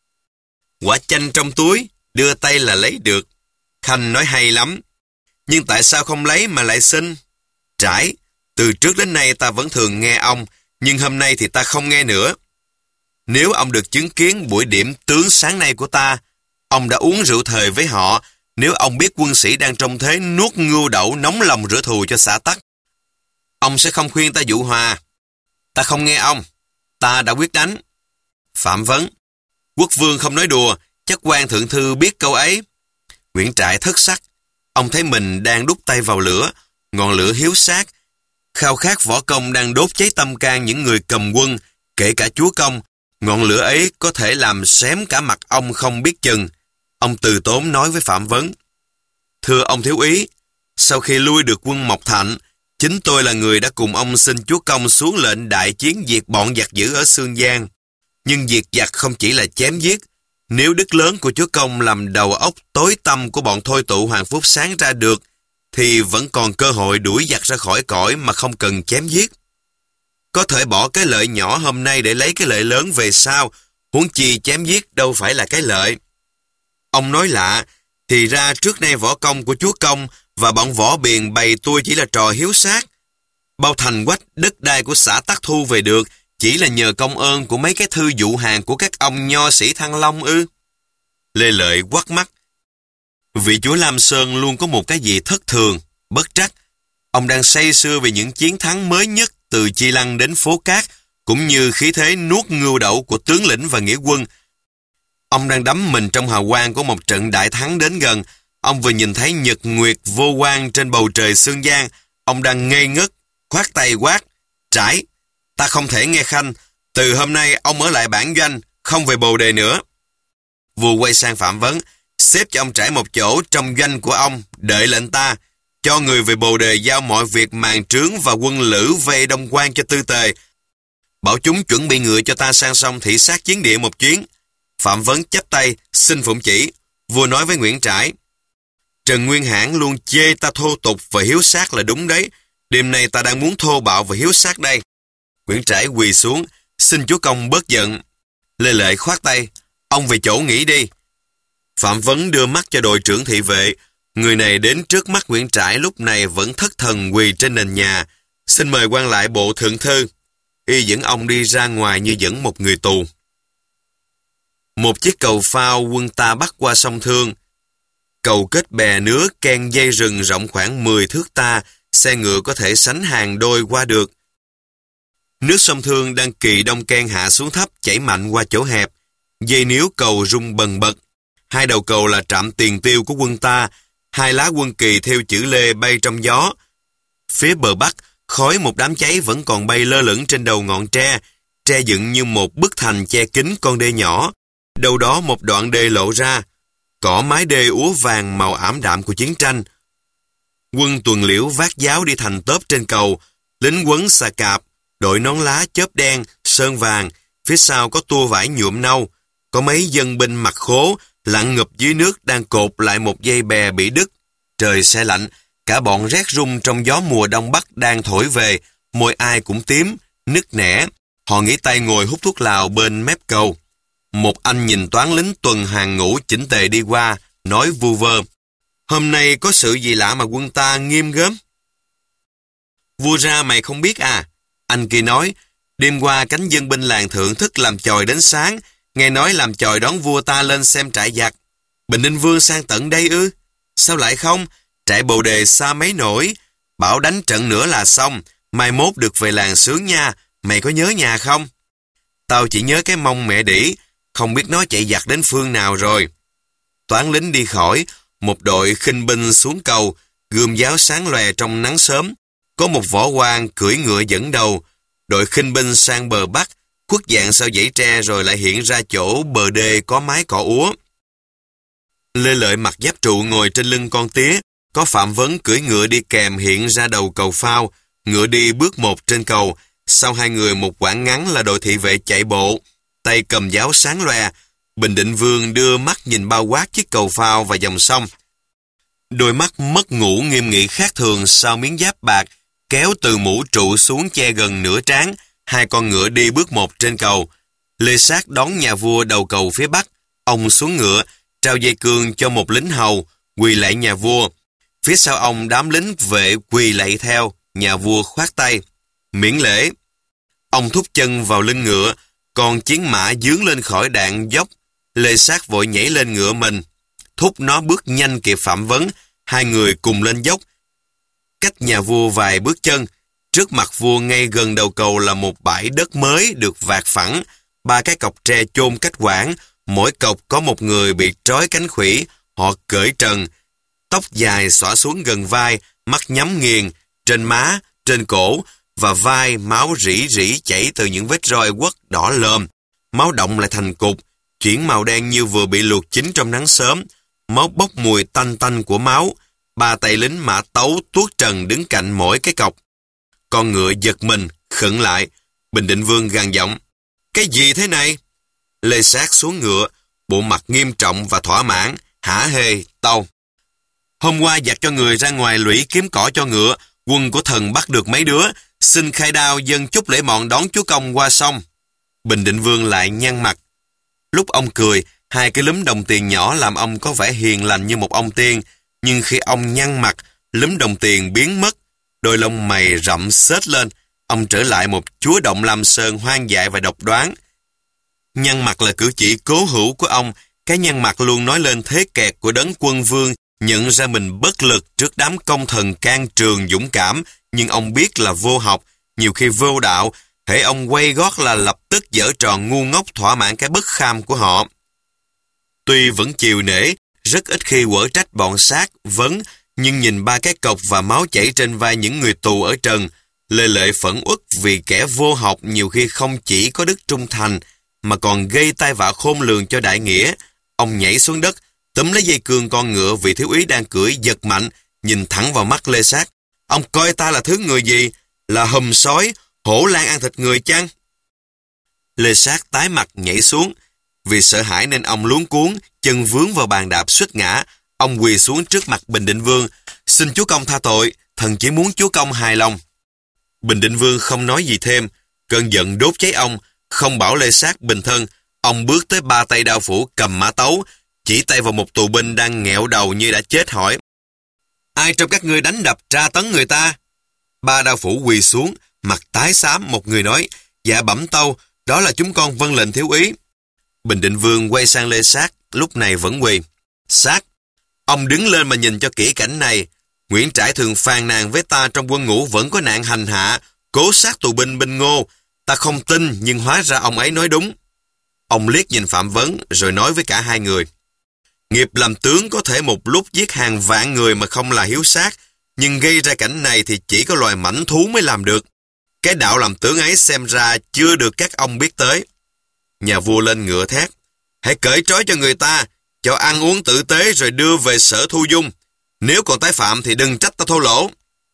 quả chanh trong túi, đưa tay là lấy được. Khanh nói hay lắm, nhưng tại sao không lấy mà lại xin? Trãi, từ trước đến nay ta vẫn thường nghe ông, nhưng hôm nay thì ta không nghe nữa. Nếu ông được chứng kiến buổi điểm tướng sáng nay của ta, ông đã uống rượu thời với họ. Nếu ông biết quân sĩ đang trong thế nuốt ngưu đậu nóng lòng rửa thù cho xã tắc, ông sẽ không khuyên ta dụ hòa. Ta không nghe ông, ta đã quyết đánh. Phạm Vấn: quốc vương không nói đùa, chắc quan thượng thư biết câu ấy. Nguyễn Trãi thất sắc, ông thấy mình đang đút tay vào lửa, ngọn lửa hiếu sát, khao khát võ công đang đốt cháy tâm can những người cầm quân, kể cả chúa công. Ngọn lửa ấy có thể làm xém cả mặt ông không biết chừng. Ông từ tốn nói với Phạm Vấn: thưa ông thiếu úy, sau khi lui được quân Mộc Thạnh, chính tôi là người đã cùng ông xin chúa công xuống lệnh đại chiến diệt bọn giặc dữ ở Sương Giang. Nhưng diệt giặc không chỉ là chém giết. Nếu đức lớn của chúa công làm đầu óc tối tăm của bọn Thôi Tụ Hoàng Phúc sáng ra được, thì vẫn còn cơ hội đuổi giặc ra khỏi cõi mà không cần chém giết. Có thể bỏ cái lợi nhỏ hôm nay để lấy cái lợi lớn về sau, huống chi chém giết đâu phải là cái lợi. Ông nói lạ, thì ra trước nay võ công của chúa công và bọn võ biền bày tôi chỉ là trò hiếu sát. Bao thành quách đất đai của xã Tắc thu về được chỉ là nhờ công ơn của mấy cái thư dụ hàng của các ông nho sĩ Thăng Long ư? Lê Lợi quắt mắt: vị chúa Lam Sơn luôn có một cái gì thất thường, bất trắc. Ông đang say sưa về những chiến thắng mới nhất từ Chi Lăng đến Phố Cát, cũng như khí thế nuốt ngưu đậu của tướng lĩnh và nghĩa quân. Ông đang đắm mình trong hào quang của một trận đại thắng đến gần. Ông vừa nhìn thấy nhật nguyệt vô quang trên bầu trời Sương Giang. Ông đang ngây ngất, khoát tay quát: Trãi, ta không thể nghe khanh. Từ hôm nay ông ở lại bản doanh, không về Bồ Đề nữa. Vua quay sang Phạm Vấn: xếp cho ông Trãi một chỗ trong doanh của ông, đợi lệnh ta. Cho người về Bồ Đề giao mọi việc màn trướng và quân lữ vây Đông Quan cho tư tề. Bảo chúng chuẩn bị ngựa cho ta sang sông thị sát chiến địa một chuyến. Phạm Vấn chắp tay xin phụng chỉ. Vua nói với Nguyễn Trãi: Trần Nguyên Hãn luôn chê ta thô tục và hiếu sát là đúng đấy. Đêm nay ta đang muốn thô bạo và hiếu sát đây. Nguyễn Trãi quỳ xuống, xin chúa công bớt giận. Lê Lợi khoát tay, ông về chỗ nghỉ đi. Phạm Vấn đưa mắt cho đội trưởng thị vệ. Người này đến trước mắt Nguyễn Trãi lúc này vẫn thất thần quỳ trên nền nhà. Xin mời quan lại bộ thượng thư. Y dẫn ông đi ra ngoài như dẫn một người tù. Một chiếc cầu phao quân ta bắt qua sông Thương. Cầu kết bè nứa ken dây rừng rộng khoảng mười thước ta, xe ngựa có thể sánh hàng đôi qua được. Nước sông Thương đang kỳ đông ken hạ xuống thấp, chảy mạnh qua chỗ hẹp. Dây níu cầu rung bần bật. Hai đầu cầu là trạm tiền tiêu của quân ta. Hai lá quân kỳ theo chữ Lê bay trong gió. Phía bờ bắc, khói một đám cháy vẫn còn bay lơ lửng trên đầu ngọn tre. Tre dựng như một bức thành che kín con đê nhỏ. Đâu đó một đoạn đê lộ ra. Cỏ mái đê úa vàng màu ảm đạm của chiến tranh. Quân tuần liễu vác giáo đi thành tớp trên cầu. Lính quấn xà cạp, đội nón lá chớp đen, sơn vàng. Phía sau có tua vải nhuộm nâu. Có mấy dân binh mặc khố, lặn ngụp dưới nước đang cột lại một dây bè bị đứt. Trời se lạnh, cả bọn rét run trong gió mùa đông bắc đang thổi về, môi ai cũng tím, nứt nẻ. Họ nghỉ tay ngồi hút thuốc lào bên mép cầu. Một anh nhìn toán lính tuần hàng ngũ chỉnh tề đi qua, nói vu vơ. Hôm nay có sự gì lạ mà quân ta nghiêm gớm? Vua ra mày không biết à? Anh kia nói, đêm qua cánh dân binh làng thượng thức làm chòi đến sáng, nghe nói làm chòi đón vua ta lên xem trại giặc. Bình Ninh Vương sang tận đây ư? Sao lại không? Trại Bồ Đề xa mấy nổi, bảo đánh trận nữa là xong, mai mốt được về làng sướng nha, mày có nhớ nhà không? Tao chỉ nhớ cái mông mẹ đĩ, không biết nó chạy giặc đến phương nào rồi. Toán lính đi khỏi, một đội khinh binh xuống cầu, gươm giáo sáng lòe trong nắng sớm. Có một võ quan cưỡi ngựa dẫn đầu, đội khinh binh sang bờ bắc, khuất dạng sau dãy tre rồi lại hiện ra chỗ bờ đê có mái cỏ úa. Lê Lợi mặc giáp trụ ngồi trên lưng con tía, có Phạm Vấn cưỡi ngựa đi kèm hiện ra đầu cầu phao, ngựa đi bước một trên cầu, sau hai người một quãng ngắn là đội thị vệ chạy bộ, tay cầm giáo sáng loè. Bình Định Vương đưa mắt nhìn bao quát chiếc cầu phao và dòng sông. Đôi mắt mất ngủ nghiêm nghị khác thường sau miếng giáp bạc, kéo từ mũ trụ xuống che gần nửa trán, hai con ngựa đi bước một trên cầu. Lê Sát đón nhà vua đầu cầu phía bắc, ông xuống ngựa, trao dây cương cho một lính hầu, quỳ lạy nhà vua. Phía sau ông đám lính vệ quỳ lạy theo, nhà vua khoát tay. Miễn lễ. Ông thúc chân vào lưng ngựa, còn chiến mã dướng lên khỏi đạn dốc. Lê Sát vội nhảy lên ngựa mình, thúc nó bước nhanh kịp Phạm Vấn, hai người cùng lên dốc. Cách nhà vua vài bước chân, trước mặt vua ngay gần đầu cầu là một bãi đất mới được vạt phẳng, ba cái cọc tre chôn cách quãng, mỗi cọc có một người bị trói cánh khuỷu, họ cởi trần, tóc dài xõa xuống gần vai, mắt nhắm nghiền, trên má, trên cổ và vai máu rỉ rỉ chảy từ những vết roi quất đỏ lờm, máu động lại thành cục, chuyển màu đen như vừa bị luộc chín trong nắng sớm, máu bốc mùi tanh tanh của máu. Ba tay lính mã tấu tuốt trần đứng cạnh mỗi cái cọc. Con ngựa giật mình, khựng lại. Bình Định Vương gằn giọng, cái gì thế này? Lê Sát xuống ngựa, bộ mặt nghiêm trọng và thỏa mãn, hả hê, tâu. Hôm qua giặc cho người ra ngoài lũy kiếm cỏ cho ngựa, quân của thần bắt được mấy đứa, xin khai đao dâng chút lễ mọn đón chúa công qua sông. Bình Định Vương lại nhăn mặt. Lúc ông cười, hai cái lúm đồng tiền nhỏ làm ông có vẻ hiền lành như một ông tiên, nhưng khi ông nhăn mặt, lúm đồng tiền biến mất, đôi lông mày rậm xết lên, ông trở lại một chúa Động Lam Sơn hoang dại và độc đoán. Nhăn mặt là cử chỉ cố hữu của ông, cái nhăn mặt luôn nói lên thế kẹt của đấng quân vương, nhận ra mình bất lực trước đám công thần can trường dũng cảm, nhưng ông biết là vô học, nhiều khi vô đạo, hễ ông quay gót là lập tức giở trò ngu ngốc thỏa mãn cái bất kham của họ. Tuy vẫn chiều nể, rất ít khi quở trách bọn Sát, Vấn, nhưng nhìn ba cái cọc và máu chảy trên vai những người tù ở trần, Lê Lợi phẫn uất vì kẻ vô học nhiều khi không chỉ có đức trung thành, mà còn gây tai vạ khôn lường cho đại nghĩa. Ông nhảy xuống đất, túm lấy dây cương con ngựa vị thiếu úy đang cưỡi giật mạnh, nhìn thẳng vào mắt Lê Sát. Ông coi ta là thứ người gì? Là hùm sói, hổ lang ăn thịt người chăng? Lê Sát tái mặt nhảy xuống. Vì sợ hãi nên ông luống cuống, chân vướng vào bàn đạp suýt ngã. Ông quỳ xuống trước mặt Bình Định Vương, xin chúa công tha tội, thần chỉ muốn chúa công hài lòng. Bình Định Vương không nói gì thêm, cơn giận đốt cháy ông, không bảo Lê Sát bình thân. Ông bước tới ba tay đao phủ cầm mã tấu, chỉ tay vào một tù binh đang nghẹo đầu như đã chết hỏi: ai trong các ngươi đánh đập tra tấn người ta? Ba đao phủ quỳ xuống, mặt tái xám. Một người nói: dạ bẩm tâu, đó là chúng con vâng lệnh thiếu úy. Bình Định Vương quay sang Lê Sát, lúc này vẫn quỳ. Sát, ông đứng lên mà nhìn cho kỹ cảnh này. Nguyễn Trãi thường phàn nàn với ta trong quân ngũ vẫn có nạn hành hạ, cố sát tù binh binh Ngô. Ta không tin, nhưng hóa ra ông ấy nói đúng. Ông liếc nhìn Phạm Vấn rồi nói với cả hai người: nghiệp làm tướng có thể một lúc giết hàng vạn người mà không là hiếu sát, nhưng gây ra cảnh này thì chỉ có loài mãnh thú mới làm được. Cái đạo làm tướng ấy xem ra chưa được các ông biết tới. Nhà vua lên ngựa thét: hãy cởi trói cho người ta, cho ăn uống tử tế rồi đưa về sở thu dung. Nếu còn tái phạm thì đừng trách ta thô lỗ.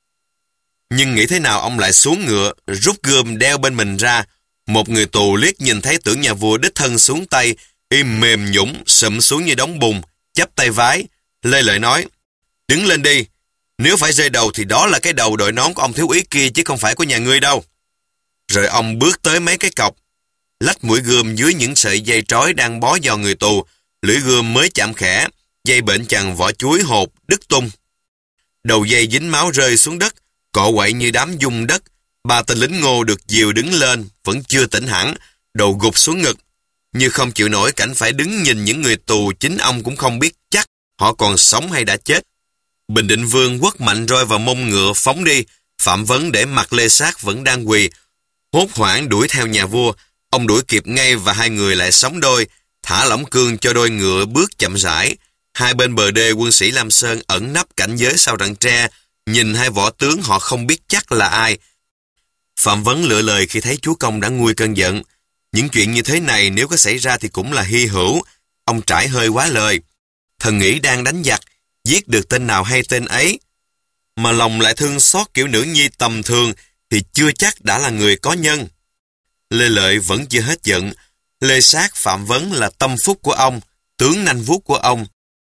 Nhưng nghĩ thế nào ông lại xuống ngựa, rút gươm đeo bên mình ra. Một người tù liếc nhìn thấy tưởng nhà vua đích thân xuống tay, im mềm nhũng sụm xuống như đống bùn, chắp tay vái. Lê Lợi nói: đứng lên đi, nếu phải rơi đầu thì đó là cái đầu đội nón của ông thiếu úy kia chứ không phải của nhà ngươi đâu. Rồi ông bước tới mấy cái cọc, lách mũi gươm dưới những sợi dây trói đang bó vào người tù. Lưỡi gươm mới chạm khẽ, dây bệnh chằng vỏ chuối hột đứt tung. Đầu dây dính máu rơi xuống đất, cọ quậy như đám dung đất. Ba tên lính Ngô được dìu đứng lên, vẫn chưa tỉnh hẳn, đầu gục xuống ngực. Như không chịu nổi cảnh phải đứng nhìn những người tù chính ông cũng không biết chắc họ còn sống hay đã chết. Bình Định Vương quất mạnh roi vào mông ngựa phóng đi. Phạm Vấn để mặc Lê Sát vẫn đang quỳ, hốt hoảng đuổi theo nhà vua. Ông đuổi kịp ngay và hai người lại sóng đôi, thả lỏng cương cho đôi ngựa bước chậm rãi. Hai bên bờ đê quân sĩ Lam Sơn ẩn nấp cảnh giới sau rặng tre, nhìn hai võ tướng họ không biết chắc là ai. Phạm Vấn lựa lời khi thấy chúa công đã nguôi cơn giận. Những chuyện như thế này nếu có xảy ra thì cũng là hy hữu. Ông Trãi hơi quá lời. Thần nghĩ đang đánh giặc, giết được tên nào hay tên ấy, mà lòng lại thương xót kiểu nữ nhi tầm thường thì chưa chắc đã là người có nhân. Lê Lợi vẫn chưa hết giận. Lê Sát, Phạm Vấn là tâm phúc của ông, tướng nanh vuốt của ông.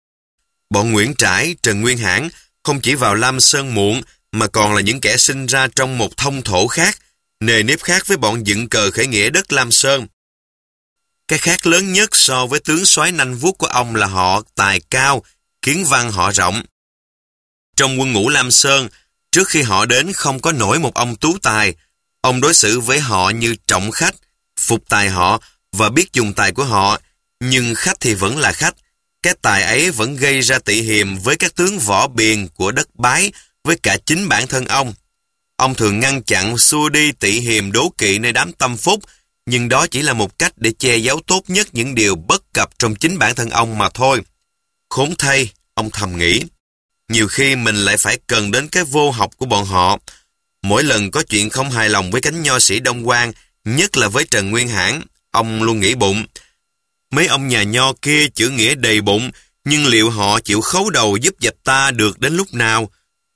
Bọn Nguyễn Trãi, Trần Nguyên Hãn không chỉ vào Lam Sơn muộn mà còn là những kẻ sinh ra trong một thông thổ khác, nề nếp khác với bọn dựng cờ khởi nghĩa đất Lam Sơn. Cái khác lớn nhất so với tướng soái nanh vuốt của ông là họ tài cao, kiến văn họ rộng. Trong quân ngũ Lam Sơn, trước khi họ đến không có nổi một ông tú tài. Ông đối xử với họ như trọng khách, phục tài họ và biết dùng tài của họ, nhưng khách thì vẫn là khách. Cái tài ấy vẫn gây ra tị hiềm với các tướng võ biền của đất Bái, với cả chính bản thân ông. Ông thường ngăn chặn xua đi tị hiềm đố kỵ nơi đám tâm phúc, nhưng đó chỉ là một cách để che giấu tốt nhất những điều bất cập trong chính bản thân ông mà thôi. Khốn thay, ông thầm nghĩ, nhiều khi mình lại phải cần đến cái vô học của bọn họ. Mỗi lần có chuyện không hài lòng với cánh nho sĩ Đông Quan, nhất là với Trần Nguyên Hãn, ông luôn nghĩ bụng, mấy ông nhà nho kia chữ nghĩa đầy bụng, nhưng liệu họ chịu khấu đầu giúp dập ta được đến lúc nào?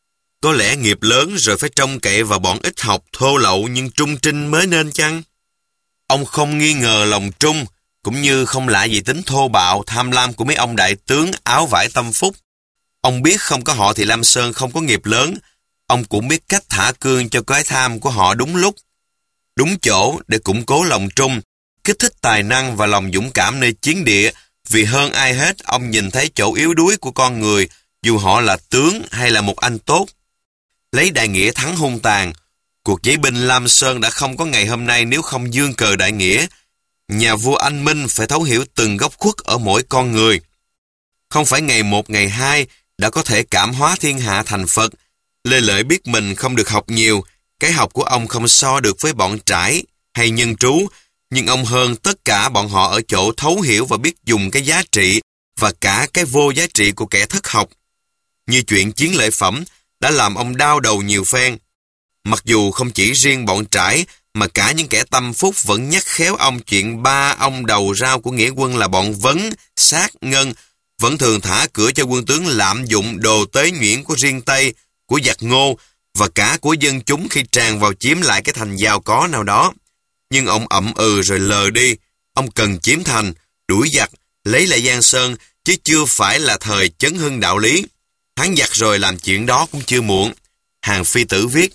Có lẽ nghiệp lớn rồi phải trông cậy vào bọn ít học thô lậu nhưng trung trinh mới nên chăng? Ông không nghi ngờ lòng trung, cũng như không lạ gì tính thô bạo, tham lam của mấy ông đại tướng áo vải tâm phúc. Ông biết không có họ thì Lam Sơn không có nghiệp lớn. Ông cũng biết cách thả cương cho cái tham của họ đúng lúc, đúng chỗ để củng cố lòng trung, kích thích tài năng và lòng dũng cảm nơi chiến địa. Vì hơn ai hết, ông nhìn thấy chỗ yếu đuối của con người, dù họ là tướng hay là một anh tốt. Lấy đại nghĩa thắng hung tàn. Cuộc dãy binh Lam Sơn đã không có ngày hôm nay nếu không dương cờ đại nghĩa. Nhà vua anh minh phải thấu hiểu từng góc khuất ở mỗi con người. Không phải ngày một ngày hai đã có thể cảm hóa thiên hạ thành Phật. Lê Lợi biết mình không được học nhiều, cái học của ông không so được với bọn Trãi hay Nhân Trú, nhưng ông hơn tất cả bọn họ ở chỗ thấu hiểu và biết dùng cái giá trị và cả cái vô giá trị của kẻ thất học. Như chuyện chiến lợi phẩm đã làm ông đau đầu nhiều phen. Mặc dù không chỉ riêng bọn Trãi mà cả những kẻ tâm phúc vẫn nhắc khéo ông chuyện ba ông đầu rau của nghĩa quân là bọn Vấn, Sát, Ngân, vẫn thường thả cửa cho quân tướng lạm dụng đồ tế nhuyễn của riêng Tây, của giặc Ngô và cả của dân chúng khi tràn vào chiếm lại cái thành giàu có nào đó. Nhưng ông ậm ừ rồi lờ đi. Ông cần chiếm thành, đuổi giặc, lấy lại Giang Sơn, chứ chưa phải là thời chấn hưng đạo lý. Hắn giặc rồi làm chuyện đó cũng chưa muộn. Hàng Phi Tử viết: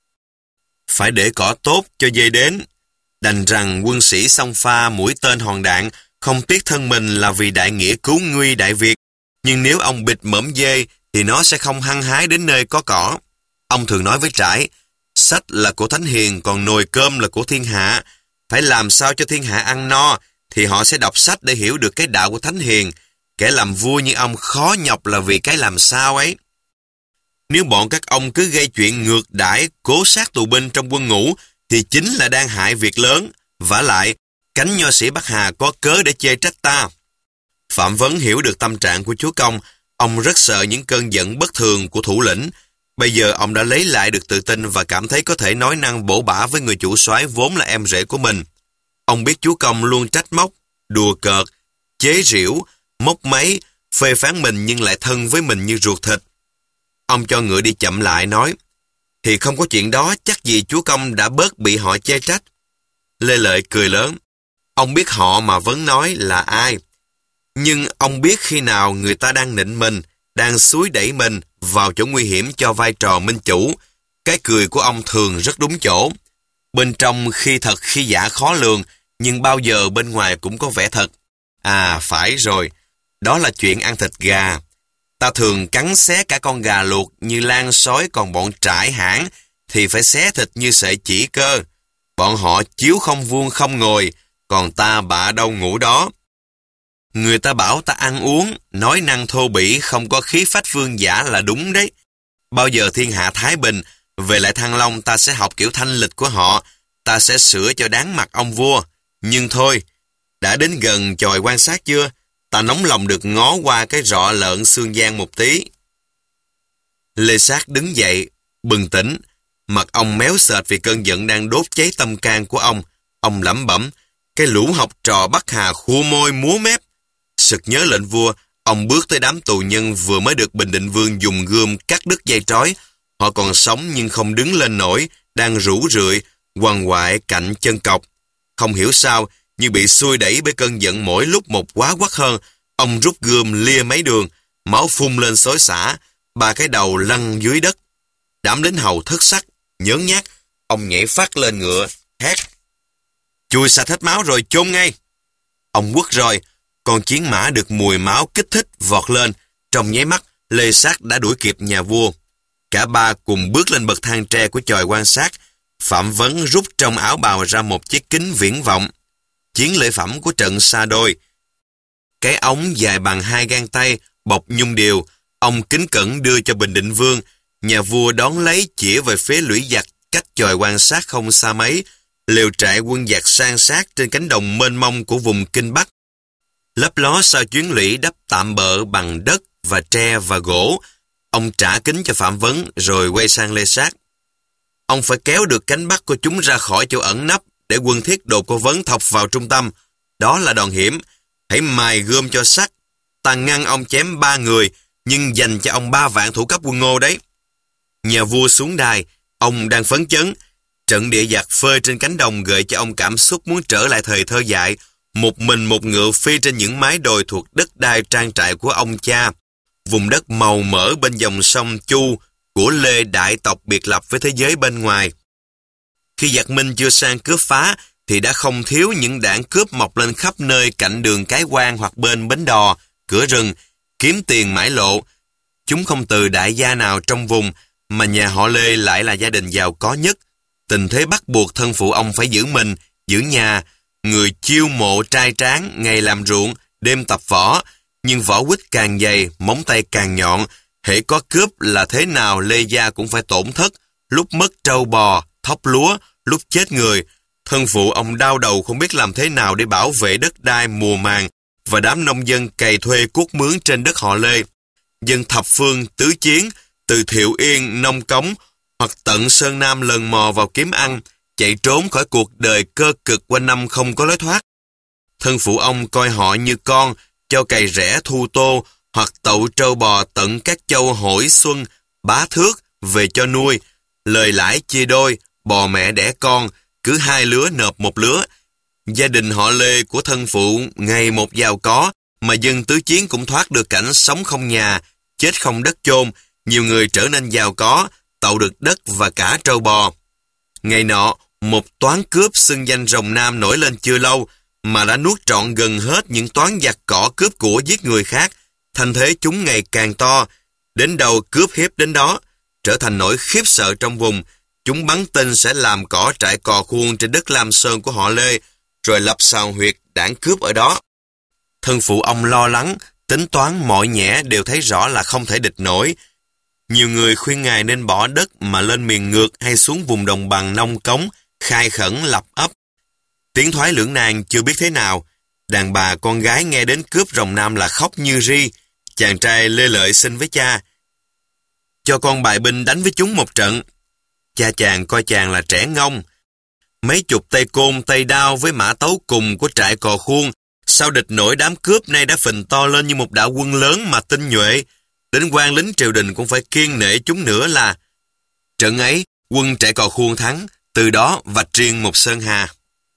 phải để cỏ tốt cho dê đến. Đành rằng quân sĩ xông pha mũi tên hòn đạn, không tiếc thân mình là vì đại nghĩa cứu nguy Đại Việt. Nhưng nếu ông bịt mõm dê thì nó sẽ không hăng hái đến nơi có cỏ. Ông thường nói với trải: sách là của Thánh Hiền, còn nồi cơm là của thiên hạ. Phải làm sao cho thiên hạ ăn no thì họ sẽ đọc sách để hiểu được cái đạo của Thánh Hiền. Kẻ làm vua như ông khó nhọc là vì cái làm sao ấy. Nếu bọn các ông cứ gây chuyện ngược đãi, cố sát tù binh trong quân ngũ thì chính là đang hại việc lớn. Vả lại, cánh nho sĩ Bắc Hà có cớ để chê trách ta. Phạm Vấn hiểu được tâm trạng của chúa công. Ông rất sợ những cơn giận bất thường của thủ lĩnh. Bây giờ ông đã lấy lại được tự tin và cảm thấy có thể nói năng bổ bả với người chủ soái vốn là em rể của mình. Ông biết chúa công luôn trách móc, đùa cợt, chế giễu, móc máy, phê phán mình nhưng lại thân với mình như ruột thịt. Ông cho ngựa đi chậm lại nói: thì không có chuyện đó, chắc gì chúa công đã bớt bị họ chê trách. Lê Lợi cười lớn: ông biết họ mà Vấn nói là ai. Nhưng ông biết khi nào người ta đang nịnh mình, đang xúi đẩy mình vào chỗ nguy hiểm cho vai trò minh chủ. Cái cười của ông thường rất đúng chỗ. Bên trong khi thật khi giả khó lường, nhưng bao giờ bên ngoài cũng có vẻ thật. À phải rồi, đó là chuyện ăn thịt gà. Ta thường cắn xé cả con gà luộc như lan sói, còn bọn trải hãng thì phải xé thịt như sợi chỉ cơ. Bọn họ chiếu không vuông không ngồi, còn ta bạ đâu ngủ đó. Người ta bảo ta ăn uống, nói năng thô bỉ, không có khí phách vương giả là đúng đấy. Bao giờ thiên hạ thái bình, về lại Thăng Long ta sẽ học kiểu thanh lịch của họ, ta sẽ sửa cho đáng mặt ông vua. Nhưng thôi, đã đến gần chòi quan sát chưa? Ta nóng lòng được ngó qua cái rọ lợn xương giang một tí. Lê Sát đứng dậy, bừng tỉnh. Mặt ông méo sệt vì cơn giận đang đốt cháy tâm can của ông. Ông lẩm bẩm: cái lũ học trò Bắc Hà khua môi múa mép. Sực nhớ lệnh vua, ông bước tới đám tù nhân vừa mới được Bình Định Vương dùng gươm cắt đứt dây trói. Họ còn sống nhưng không đứng lên nổi, đang rũ rượi, quằn quại cạnh chân cọc. Không hiểu sao, như bị xui đẩy bởi cơn giận mỗi lúc một quá quắt hơn. Ông rút gươm lia mấy đường, máu phun lên xối xả, ba cái đầu lăn dưới đất. Đám lính hầu thất sắc, nhớn nhác, ông nhảy phát lên ngựa, hét: chui sạch hết máu rồi chôn ngay. Ông quất roi, con chiến mã được mùi máu kích thích vọt lên. Trong nháy mắt, Lê Sát đã đuổi kịp nhà vua. Cả ba cùng bước lên bậc thang tre của chòi quan sát. Phạm Vấn rút trong áo bào ra một chiếc kính viễn vọng, chiến lợi phẩm của trận Sa Đôi. Cái ống dài bằng hai gang tay, bọc nhung điều, ông kính cẩn đưa cho Bình Định Vương. Nhà vua đón lấy, chĩa về phía lũy giặc cách chòi quan sát không xa mấy, lều trại quân giặc san sát trên cánh đồng mênh mông của vùng Kinh Bắc. Lấp ló sau chuyến lũy đắp tạm bợ bằng đất và tre và gỗ. Ông trả kính cho Phạm Vấn rồi quay sang Lê Sát: ông phải kéo được cánh bắc của chúng ra khỏi chỗ ẩn nấp để quân thiết đột của Vấn thọc vào trung tâm. Đó là đòn hiểm. Hãy mài gươm cho sắc. Ta ngăn ông chém ba người, nhưng dành cho ông ba vạn thủ cấp quân Ngô đấy. Nhà vua xuống đài, ông đang phấn chấn. Trận địa giặc phơi trên cánh đồng gợi cho ông cảm xúc muốn trở lại thời thơ dại, một mình một ngựa phi trên những mái đồi thuộc đất đai trang trại của ông cha, vùng đất màu mỡ bên dòng sông Chu của Lê đại tộc biệt lập với thế giới bên ngoài. Khi giặc Minh chưa sang cướp phá thì đã không thiếu những đảng cướp mọc lên khắp nơi cạnh đường Cái Quan hoặc bên bến đò, cửa rừng, kiếm tiền mãi lộ. Chúng không từ đại gia nào trong vùng, mà nhà họ Lê lại là gia đình giàu có nhất. Tình thế bắt buộc thân phụ ông phải giữ mình, giữ nhà. Người chiêu mộ trai tráng, ngày làm ruộng, đêm tập võ. Nhưng vỏ quýt càng dày, móng tay càng nhọn. Hễ có cướp là thế nào Lê gia cũng phải tổn thất. Lúc mất trâu bò, thóc lúa, lúc chết người. Thân phụ ông đau đầu không biết làm thế nào để bảo vệ đất đai mùa màng và đám nông dân cày thuê cuốc mướn trên đất họ Lê. Dân thập phương tứ chiến, từ Thiệu Yên, Nông Cống hoặc tận Sơn Nam lần mò vào kiếm ăn, chạy trốn khỏi cuộc đời cơ cực quanh năm không có lối thoát. Thân phụ ông coi họ như con, cho cày rẽ thu tô hoặc tậu trâu bò tận các châu Hội Xuân, Bá Thước về cho nuôi. Lời lãi chia đôi, bò mẹ đẻ con, cứ hai lứa nộp một lứa. Gia đình họ Lê của thân phụ ngày một giàu có, mà dân tứ chiến cũng thoát được cảnh sống không nhà, chết không đất chôn, nhiều người trở nên giàu có, tậu được đất và cả trâu bò. Ngày nọ, một toán cướp xưng danh Rồng Nam nổi lên chưa lâu, mà đã nuốt trọn gần hết những toán giặc cỏ cướp của giết người khác, thành thế chúng ngày càng to, đến đâu cướp hiếp đến đó, trở thành nỗi khiếp sợ trong vùng. Chúng bắn tin sẽ làm cỏ trại cò khuôn trên đất Lam Sơn của họ Lê, rồi lập sào huyệt đảng cướp ở đó. Thân phụ ông lo lắng, tính toán mọi nhẽ đều thấy rõ là không thể địch nổi. Nhiều người khuyên ngài nên bỏ đất mà lên miền ngược hay xuống vùng đồng bằng nông cống, khai khẩn lập ấp. Tiếng thoái lưỡng nan chưa biết thế nào, đàn bà con gái nghe đến cướp Rồng Nam là khóc như ri. Chàng trai lê lợi xin với cha, cho con bài binh đánh với chúng một trận. Cha chàng coi chàng là trẻ ngông. Mấy chục tay côn tay đao với mã tấu cùng của trại cò khuôn, sao địch nổi đám cướp nay đã phình to lên như một đạo quân lớn mà tinh nhuệ. Đến quan lính triều đình cũng phải kiêng nể chúng nữa là. Trận ấy, quân trại cò khuôn thắng, từ đó vạch riêng một sơn hà.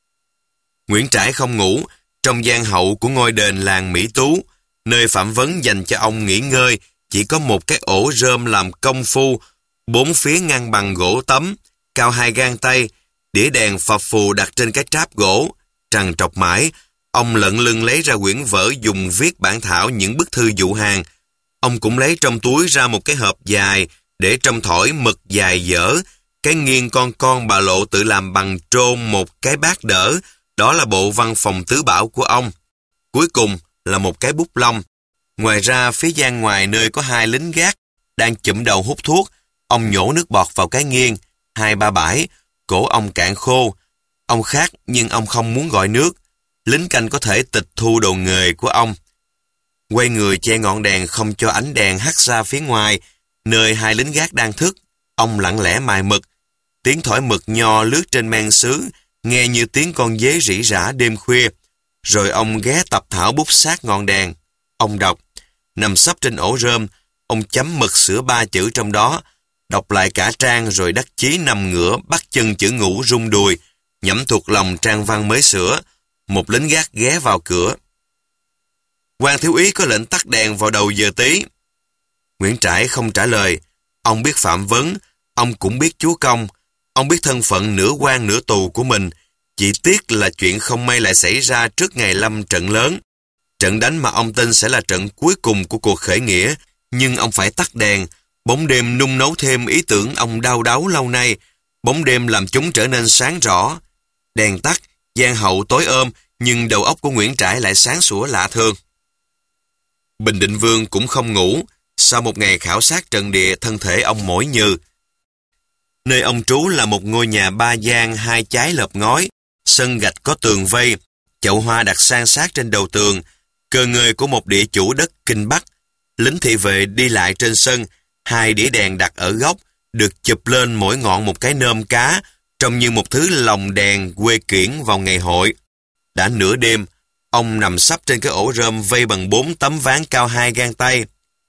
Nguyễn Trãi không ngủ, trong gian hậu của ngôi đền làng Mỹ Tú, nơi Phạm Vấn dành cho ông nghỉ ngơi, chỉ có một cái ổ rơm làm công phu, bốn phía ngăn bằng gỗ tấm, cao hai gang tay, đĩa đèn phập phù đặt trên cái tráp gỗ. Trằn trọc mãi, ông lận lưng lấy ra quyển vở dùng viết bản thảo những bức thư dụ hàng. Ông cũng lấy trong túi ra một cái hộp dài, để trong thỏi mực dài dở, cái nghiêng con con bà Lộ tự làm bằng trôn một cái bát đỡ, đó là bộ văn phòng tứ bảo của ông. Cuối cùng là một cái bút lông. Ngoài ra, phía gian ngoài nơi có hai lính gác đang chụm đầu hút thuốc, ông nhổ nước bọt vào cái nghiêng, hai ba bãi, cổ ông cạn khô. Ông khát nhưng ông không muốn gọi nước. Lính canh có thể tịch thu đồ nghề của ông. Quay người che ngọn đèn không cho ánh đèn hắt ra phía ngoài, nơi hai lính gác đang thức. Ông lặng lẽ mài mực. Tiếng thổi mực nho lướt trên men sứ, nghe như tiếng con dế rỉ rả đêm khuya. Rồi ông ghé tập thảo bút sát ngọn đèn. Ông đọc, nằm sấp trên ổ rơm, ông chấm mực sửa ba chữ trong đó, đọc lại cả trang rồi đắc chí nằm ngửa bắt chân chữ ngủ rung đùi, nhẩm thuộc lòng trang văn mới sửa. Một lính gác ghé vào cửa. Quan thiếu úy có lệnh tắt đèn vào đầu giờ tí. Nguyễn Trãi không trả lời. Ông biết Phạm Vấn, ông cũng biết chúa công, ông biết thân phận nửa quan nửa tù của mình. Chỉ tiếc là chuyện không may lại xảy ra trước ngày lâm trận lớn. Trận đánh mà ông tin sẽ là trận cuối cùng của cuộc khởi nghĩa, nhưng ông phải tắt đèn. Bóng đêm nung nấu thêm ý tưởng ông đau đáu lâu nay. Bóng đêm làm chúng trở nên sáng rõ. Đèn tắt, gian hậu tối ôm, nhưng đầu óc của Nguyễn Trãi lại sáng sủa lạ thường. Bình Định Vương cũng không ngủ. Sau một ngày khảo sát trận địa, thân thể ông mỏi nhừ. Nơi ông trú là một ngôi nhà ba gian hai chái lợp ngói, sân gạch có tường vây, chậu hoa đặt san sát trên đầu tường, cờ ngơi của một địa chủ đất Kinh Bắc. Lính thị vệ đi lại trên sân, hai đĩa đèn đặt ở góc, được chụp lên mỗi ngọn một cái nơm cá, trông như một thứ lồng đèn quê kiển vào ngày hội. Đã nửa đêm, ông nằm sấp trên cái ổ rơm vây bằng bốn tấm ván cao hai gang tay.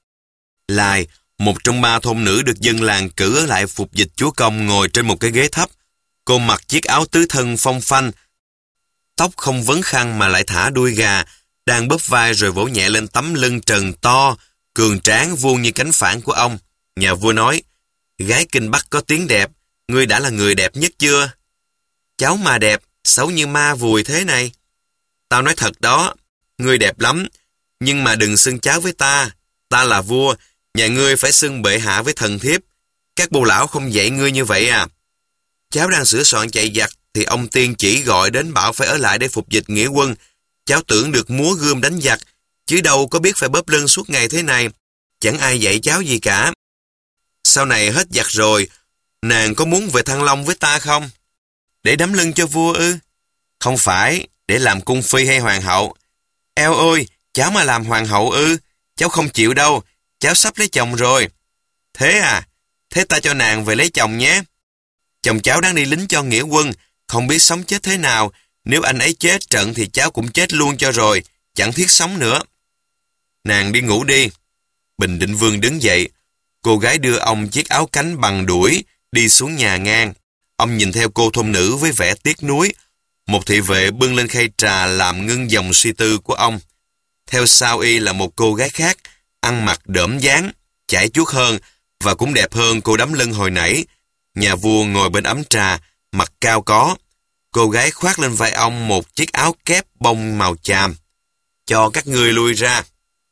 Lai, một trong ba thôn nữ được dân làng cử ở lại phục dịch chúa công, ngồi trên một cái ghế thấp. Cô mặc chiếc áo tứ thân phong phanh, tóc không vấn khăn mà lại thả đuôi gà, đang bóp vai rồi vỗ nhẹ lên tấm lưng trần to, cường tráng vuông như cánh phản của ông. Nhà vua nói, gái Kinh Bắc có tiếng đẹp, ngươi đã là người đẹp nhất chưa? Cháu mà đẹp, xấu như ma vùi thế này. Tao nói thật đó, ngươi đẹp lắm, nhưng mà đừng xưng cháu với ta. Ta là vua, nhà ngươi phải xưng bệ hạ với thần thiếp. Các bồ lão không dạy ngươi như vậy à? Cháu đang sửa soạn chạy giặc, thì ông tiên chỉ gọi đến bảo phải ở lại để phục dịch nghĩa quân. Cháu tưởng được múa gươm đánh giặc, chứ đâu có biết phải bóp lưng suốt ngày thế này. Chẳng ai dạy cháu gì cả. Sau này hết giặc rồi, nàng có muốn về Thăng Long với ta không? Để đấm lưng cho vua ư? Không phải, để làm cung phi hay hoàng hậu. Eo ôi, cháu mà làm hoàng hậu ư? Cháu không chịu đâu, cháu sắp lấy chồng rồi. Thế à? Thế ta cho nàng về lấy chồng nhé. Chồng cháu đang đi lính cho nghĩa quân, không biết sống chết thế nào. Nếu anh ấy chết trận thì cháu cũng chết luôn cho rồi, chẳng thiết sống nữa. Nàng đi ngủ đi. Bình Định Vương đứng dậy. Cô gái đưa ông chiếc áo cánh bằng đuổi, đi xuống nhà ngang. Ông nhìn theo cô thôn nữ với vẻ tiếc nuối. Một thị vệ bưng lên khay trà làm ngưng dòng suy tư của ông. theo sau y là một cô gái khác, ăn mặc đỡm dáng, chải chuốt hơn và cũng đẹp hơn cô đấm lưng hồi nãy. Nhà vua ngồi bên ấm trà, mặt cao có. Cô gái khoác lên vai ông một chiếc áo kép bông màu chàm. Cho các ngươi lui ra.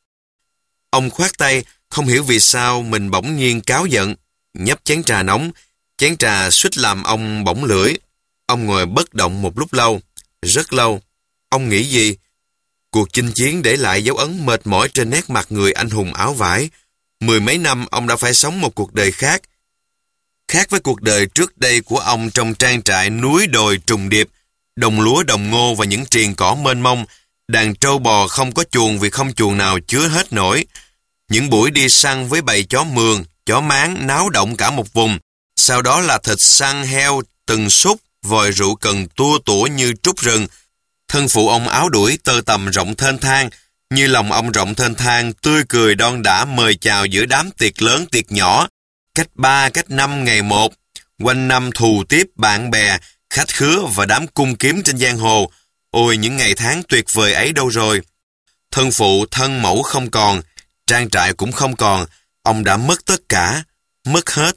Ông khoát tay, không hiểu vì sao mình bỗng nhiên cáu giận, nhấp chén trà nóng. Chén trà suýt làm ông bỏng lưỡi. Ông ngồi bất động một lúc lâu, rất lâu. Ông nghĩ gì? Cuộc chinh chiến để lại dấu ấn mệt mỏi trên nét mặt người anh hùng áo vải. Mười mấy năm ông đã phải sống một cuộc đời khác. Khác với cuộc đời trước đây của ông trong trang trại núi đồi trùng điệp, đồng lúa đồng ngô và những triền cỏ mênh mông, đàn trâu bò không có chuồng vì không chuồng nào chứa hết nổi. Những buổi đi săn với bầy chó mường, chó máng náo động cả một vùng. Sau đó là thịt săn heo, từng súc, vòi rượu cần tua tủa như trút rừng. Thân phụ ông áo đuổi tơ tầm rộng thênh thang, như lòng ông rộng thênh thang, tươi cười đon đã mời chào giữa đám tiệc lớn tiệc nhỏ, cách ba cách năm ngày một, quanh năm thù tiếp bạn bè, khách khứa và đám cung kiếm trên giang hồ. Ôi, những ngày tháng tuyệt vời ấy đâu rồi? Thân phụ thân mẫu không còn, trang trại cũng không còn, ông đã mất tất cả, mất hết.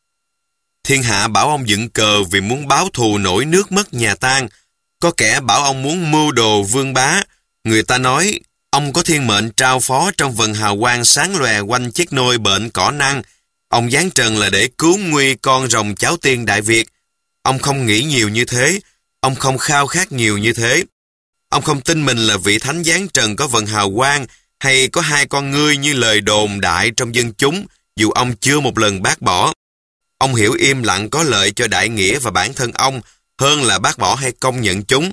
Thiên hạ bảo ông dựng cờ vì muốn báo thù nổi nước mất nhà tan. Có kẻ bảo ông muốn mưu đồ vương bá. Người ta nói ông có thiên mệnh trao phó trong vần hào quang sáng lòe quanh chiếc nôi bệnh cỏ năng. Ông giáng trần là để cứu nguy con rồng cháu tiên Đại Việt. Ông không nghĩ nhiều như thế. Ông không khao khát nhiều như thế. Ông không tin mình là vị thánh giáng trần có vần hào quang hay có hai con ngươi như lời đồn đại trong dân chúng, dù ông chưa một lần bác bỏ. Ông hiểu im lặng có lợi cho đại nghĩa và bản thân ông hơn là bác bỏ hay công nhận chúng.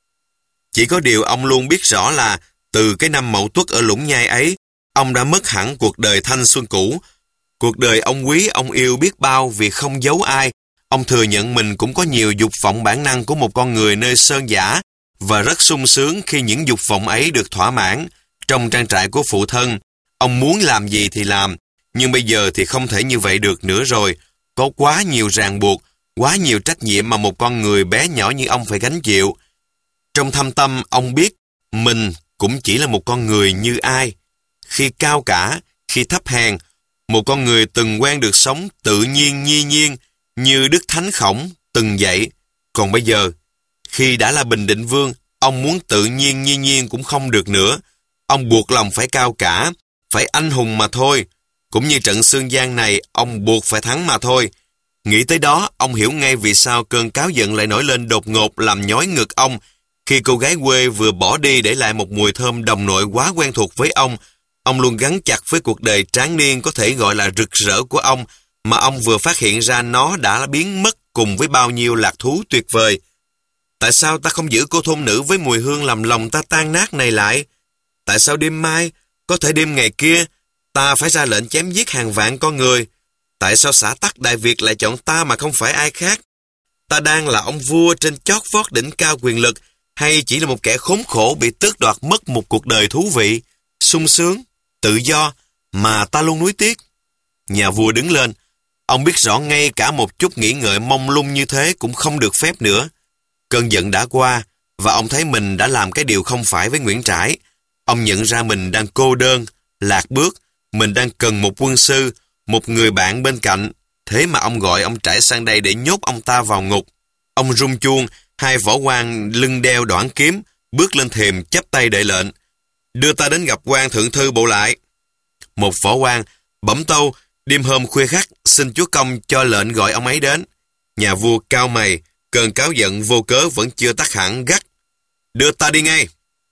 Chỉ có điều ông luôn biết rõ là từ cái năm Mậu Tuất ở Lũng Nhai ấy, ông đã mất hẳn cuộc đời thanh xuân cũ. Cuộc đời ông quý, ông yêu biết bao vì không giấu ai. Ông thừa nhận mình cũng có nhiều dục vọng bản năng của một con người nơi sơn dã và rất sung sướng khi những dục vọng ấy được thỏa mãn. Trong trang trại của phụ thân, ông muốn làm gì thì làm, nhưng bây giờ thì không thể như vậy được nữa rồi. Có quá nhiều ràng buộc, quá nhiều trách nhiệm mà một con người bé nhỏ như ông phải gánh chịu. Trong thâm tâm, ông biết mình cũng chỉ là một con người như ai. Khi cao cả, khi thấp hèn, một con người từng quen được sống tự nhiên nhiên nhiên như Đức Thánh Khổng từng dạy. Còn bây giờ, khi đã là Bình Định Vương, ông muốn tự nhiên nhiên nhiên cũng không được nữa. Ông buộc lòng phải cao cả, phải anh hùng mà thôi. Cũng như trận Sương Giang này, ông buộc phải thắng mà thôi. Nghĩ tới đó, ông hiểu ngay vì sao cơn cáu giận lại nổi lên đột ngột làm nhói ngực ông. Khi cô gái quê vừa bỏ đi để lại một mùi thơm đồng nội quá quen thuộc với ông, ông luôn gắn chặt với cuộc đời tráng niên có thể gọi là rực rỡ của ông, mà ông vừa phát hiện ra nó đã biến mất cùng với bao nhiêu lạc thú tuyệt vời. Tại sao ta không giữ cô thôn nữ với mùi hương làm lòng ta tan nát này lại? Tại sao đêm mai, có thể đêm ngày kia, ta phải ra lệnh chém giết hàng vạn con người? Tại sao xã tắc Đại Việt lại chọn ta mà không phải ai khác? Ta đang là ông vua trên chót vót đỉnh cao quyền lực, hay chỉ là một kẻ khốn khổ bị tước đoạt mất một cuộc đời thú vị, sung sướng, tự do mà ta luôn nuối tiếc? Nhà vua đứng lên. Ông biết rõ ngay cả một chút nghĩ ngợi mông lung như thế cũng không được phép nữa. Cơn giận đã qua, và ông thấy mình đã làm cái điều không phải với Nguyễn Trãi. Ông nhận ra mình đang cô đơn, lạc bước, mình đang cần một quân sư, một người bạn bên cạnh. Thế mà ông gọi ông Trãi sang đây để nhốt ông ta vào ngục. Ông rung chuông, hai võ quan lưng đeo đoản kiếm, bước lên thềm chắp tay đợi lệnh. Đưa ta đến gặp quan thượng thư bộ lại. Một võ quan bẩm tâu, đêm hôm khuya khắc, xin chúa công cho lệnh gọi ông ấy đến. Nhà vua cau mày, cơn cáu giận vô cớ vẫn chưa tắt hẳn, gắt. Đưa ta đi ngay.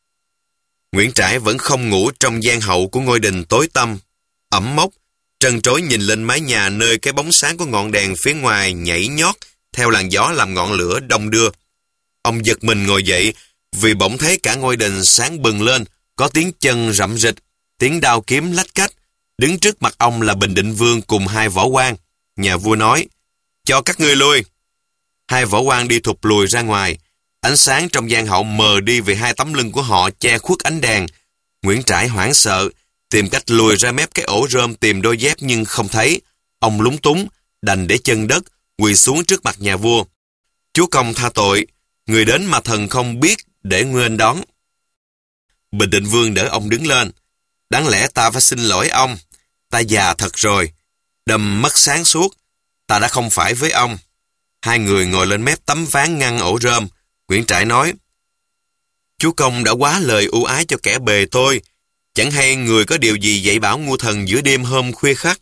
Nguyễn Trãi vẫn không ngủ trong gian hậu của ngôi đình tối tăm, ẩm mốc, trân trối nhìn lên mái nhà nơi cái bóng sáng của ngọn đèn phía ngoài nhảy nhót theo làn gió làm ngọn lửa đông đưa. Ông giật mình ngồi dậy vì bỗng thấy cả ngôi đình sáng bừng lên, có tiếng chân rậm rịch, tiếng đao kiếm lách cách. Đứng trước mặt ông là Bình Định Vương cùng hai võ quan. Nhà vua nói, cho các ngươi lui. Hai võ quan đi thụt lùi ra ngoài. Ánh sáng trong gian hậu mờ đi vì hai tấm lưng của họ che khuất ánh đèn. Nguyễn Trãi hoảng sợ, tìm cách lùi ra mép cái ổ rơm tìm đôi dép nhưng không thấy. Ông lúng túng, đành để chân đất, quỳ xuống trước mặt nhà vua. Chúa công tha tội, người đến mà thần không biết để nguyên đón. Bình Định Vương đỡ ông đứng lên. Đáng lẽ ta phải xin lỗi ông. Ta già thật rồi. Đâm mất sáng suốt. Ta đã không phải với ông. Hai người ngồi lên mép tấm ván ngăn ổ rơm. Nguyễn Trãi nói: Chúa Công đã quá lời ưu ái cho kẻ bề tôi. Chẳng hay người có điều gì dạy bảo ngu thần giữa đêm hôm khuya khắc.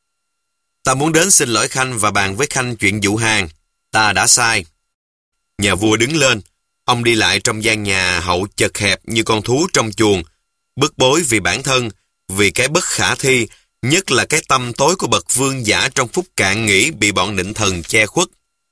Ta muốn đến xin lỗi Khanh và bàn với Khanh chuyện dụ hàng. Ta đã sai. Nhà vua đứng lên. Ông đi lại trong gian nhà hậu chật hẹp như con thú trong chuồng, bức bối vì bản thân, vì cái bất khả thi, nhất là cái tâm tối của bậc vương giả trong phút cạn nghỉ bị bọn nịnh thần che khuất.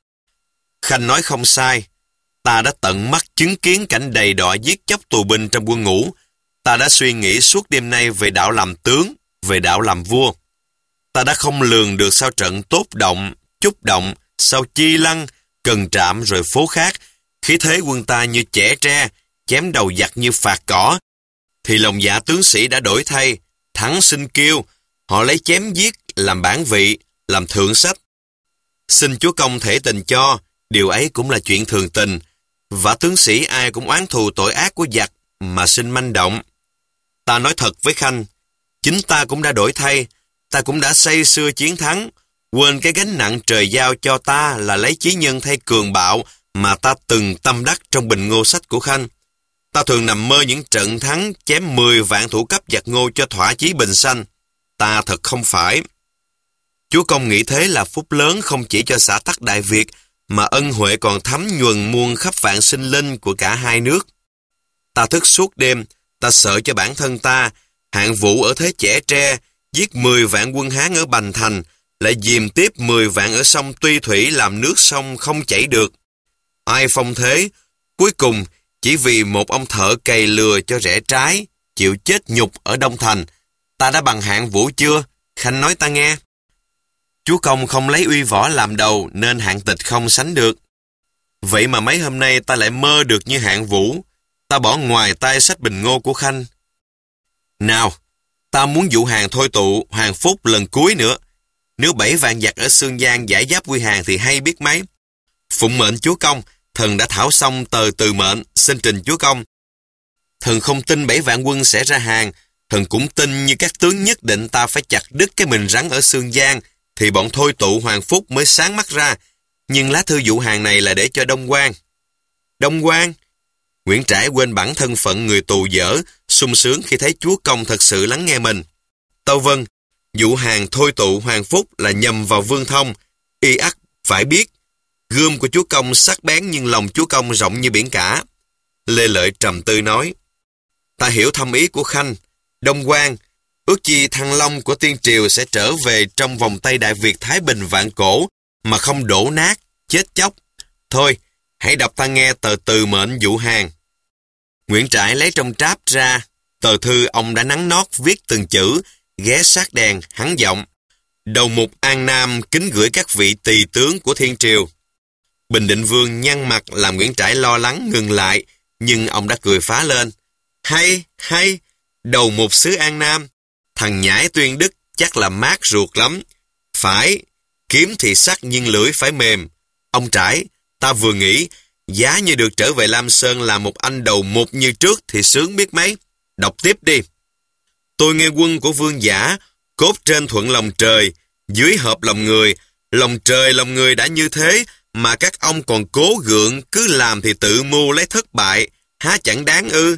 Khanh nói không sai. Ta đã tận mắt chứng kiến cảnh đầy đọa giết chóc tù binh trong quân ngũ. Ta đã suy nghĩ suốt đêm nay về đạo làm tướng, về đạo làm vua. Ta đã không lường được sao trận Tốt Động, Chúc Động, sao Chi Lăng, Cần Trạm rồi phố khác, khí thế quân ta như chẻ tre, chém đầu giặc như phạt cỏ, thì lòng dạ tướng sĩ đã đổi thay, thắng sinh kiêu, họ lấy chém giết làm bản vị, làm thượng sách. Xin Chúa Công thể tình cho, điều ấy cũng là chuyện thường tình, và tướng sĩ ai cũng oán thù tội ác của giặc mà sinh manh động. Ta nói thật với Khanh, chính ta cũng đã đổi thay, ta cũng đã say sưa chiến thắng, quên cái gánh nặng trời giao cho ta là lấy chí nhân thay cường bạo mà ta từng tâm đắc trong bình ngô sách của Khanh. Ta thường nằm mơ những trận thắng chém mười vạn thủ cấp giặc Ngô cho thỏa chí bình sanh. Ta thật không phải. Chúa Công nghĩ thế là phúc lớn không chỉ cho xã tắc Đại Việt, mà ân huệ còn thấm nhuần muôn khắp vạn sinh linh của cả hai nước. Ta thức suốt đêm, ta sợ cho bản thân ta, Hạng Vũ ở thế trẻ tre, giết mười vạn quân Hán ở Bành Thành, lại dìm tiếp mười vạn ở sông Tuy Thủy làm nước sông không chảy được. Ai phong thế, cuối cùng chỉ vì một ông thợ cày lừa cho rẻ trái, chịu chết nhục ở Đông Thành. Ta đã bằng Hạng Vũ chưa? Khanh nói ta nghe. Chúa Công không lấy uy võ làm đầu nên hạng tịch không sánh được. Vậy mà mấy hôm nay ta lại mơ được như Hạng Vũ. Ta bỏ ngoài tay sách bình ngô của Khanh. Nào, ta muốn dụ hàng thôi tụ Hoàng Phúc lần cuối nữa. Nếu bảy vạn giặc ở Sương Giang giải giáp quy hàng thì hay biết mấy. Phụng mệnh Chúa Công, thần đã thảo xong tờ từ mệnh, xin trình Chúa Công. Thần không tin bảy vạn quân sẽ ra hàng, thần cũng tin như các tướng nhất định ta phải chặt đứt cái mình rắn ở Sương Giang, thì bọn thôi tụ Hoàng Phúc mới sáng mắt ra. Nhưng lá thư dụ hàng này là để cho Đông Quan. Đông Quan? Nguyễn Trãi quên bản thân phận người tù dở, sung sướng khi thấy Chúa Công thật sự lắng nghe mình. Tâu vâng, dụ hàng thôi tụ Hoàng Phúc là nhầm vào Vương Thông, y ắt phải biết. Gươm của Chúa Công sắc bén nhưng lòng Chúa Công rộng như biển cả. Lê Lợi trầm tư nói: Ta hiểu thâm ý của Khanh. Đông Quan, ước chi Thăng Long của Tiên Triều sẽ trở về trong vòng tay Đại Việt thái bình vạn cổ mà không đổ nát, chết chóc. Thôi, hãy đọc ta nghe tờ từ mệnh dụ hàng. Nguyễn Trãi lấy trong tráp ra tờ thư ông đã nắn nót viết từng chữ, ghé sát đèn, hắn giọng: Đầu mục An Nam kính gửi các vị tỳ tướng của Thiên Triều. Bình Định Vương nhăn mặt làm Nguyễn Trãi lo lắng ngừng lại, nhưng ông đã cười phá lên: Hay, hay, đầu mục xứ An Nam, thằng nhãi Tuyên Đức chắc là mát ruột lắm. Phải, kiếm thì sắc nhưng lưỡi phải mềm. Ông Trãi, ta vừa nghĩ, giá như được trở về Lam Sơn làm một anh đầu mục như trước thì sướng biết mấy. Đọc tiếp đi. Tôi nghe quân của vương giả, cốt trên thuận lòng trời, dưới hợp lòng người. Lòng trời lòng người đã như thế, mà các ông còn cố gượng, cứ làm thì tự mưu lấy thất bại, há chẳng đáng ư?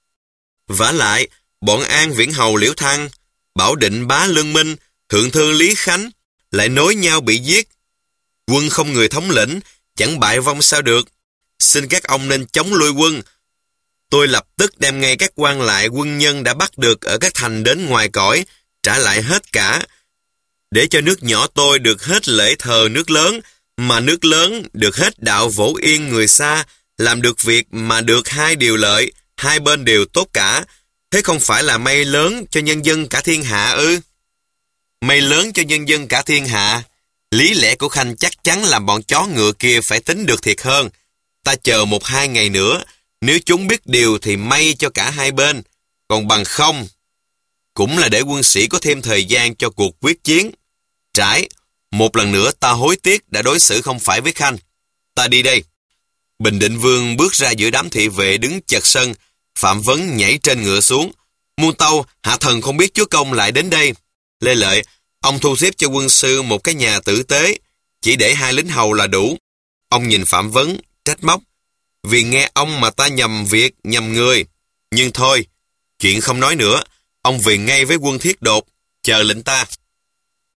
Vả lại, bọn An Viễn Hầu Liễu Thăng, Bảo Định Bá Lương Minh, Thượng Thư Lý Khánh lại nối nhau bị giết. Quân không người thống lĩnh, chẳng bại vong sao được. Xin các ông nên chống lui quân. Tôi lập tức đem ngay các quan lại quân nhân đã bắt được ở các thành đến ngoài cõi, trả lại hết cả, để cho nước nhỏ tôi được hết lễ thờ nước lớn, mà nước lớn được hết đạo vỗ yên người xa, làm được việc mà được hai điều lợi, hai bên đều tốt cả. Thế không phải là may lớn cho nhân dân cả thiên hạ ư? May lớn cho nhân dân cả thiên hạ, lý lẽ của Khanh chắc chắn làm bọn chó ngựa kia phải tính được thiệt hơn. Ta chờ một hai ngày nữa, nếu chúng biết điều thì may cho cả hai bên, còn bằng không, cũng là để quân sĩ có thêm thời gian cho cuộc quyết chiến. Trãi, một lần nữa ta hối tiếc đã đối xử không phải với Khanh. Ta đi đây. Bình Định Vương bước ra giữa đám thị vệ đứng chật sân, Phạm Vấn nhảy trên ngựa xuống. Muôn tâu, hạ thần không biết chúa công lại đến đây. Lê Lợi, ông thu xếp cho quân sư một cái nhà tử tế, chỉ để hai lính hầu là đủ. Ông nhìn Phạm Vấn, trách móc. Vì nghe ông mà ta nhầm việc, nhầm người. Nhưng thôi, chuyện không nói nữa. Ông về ngay với quân Thiết Đột, chờ lệnh ta.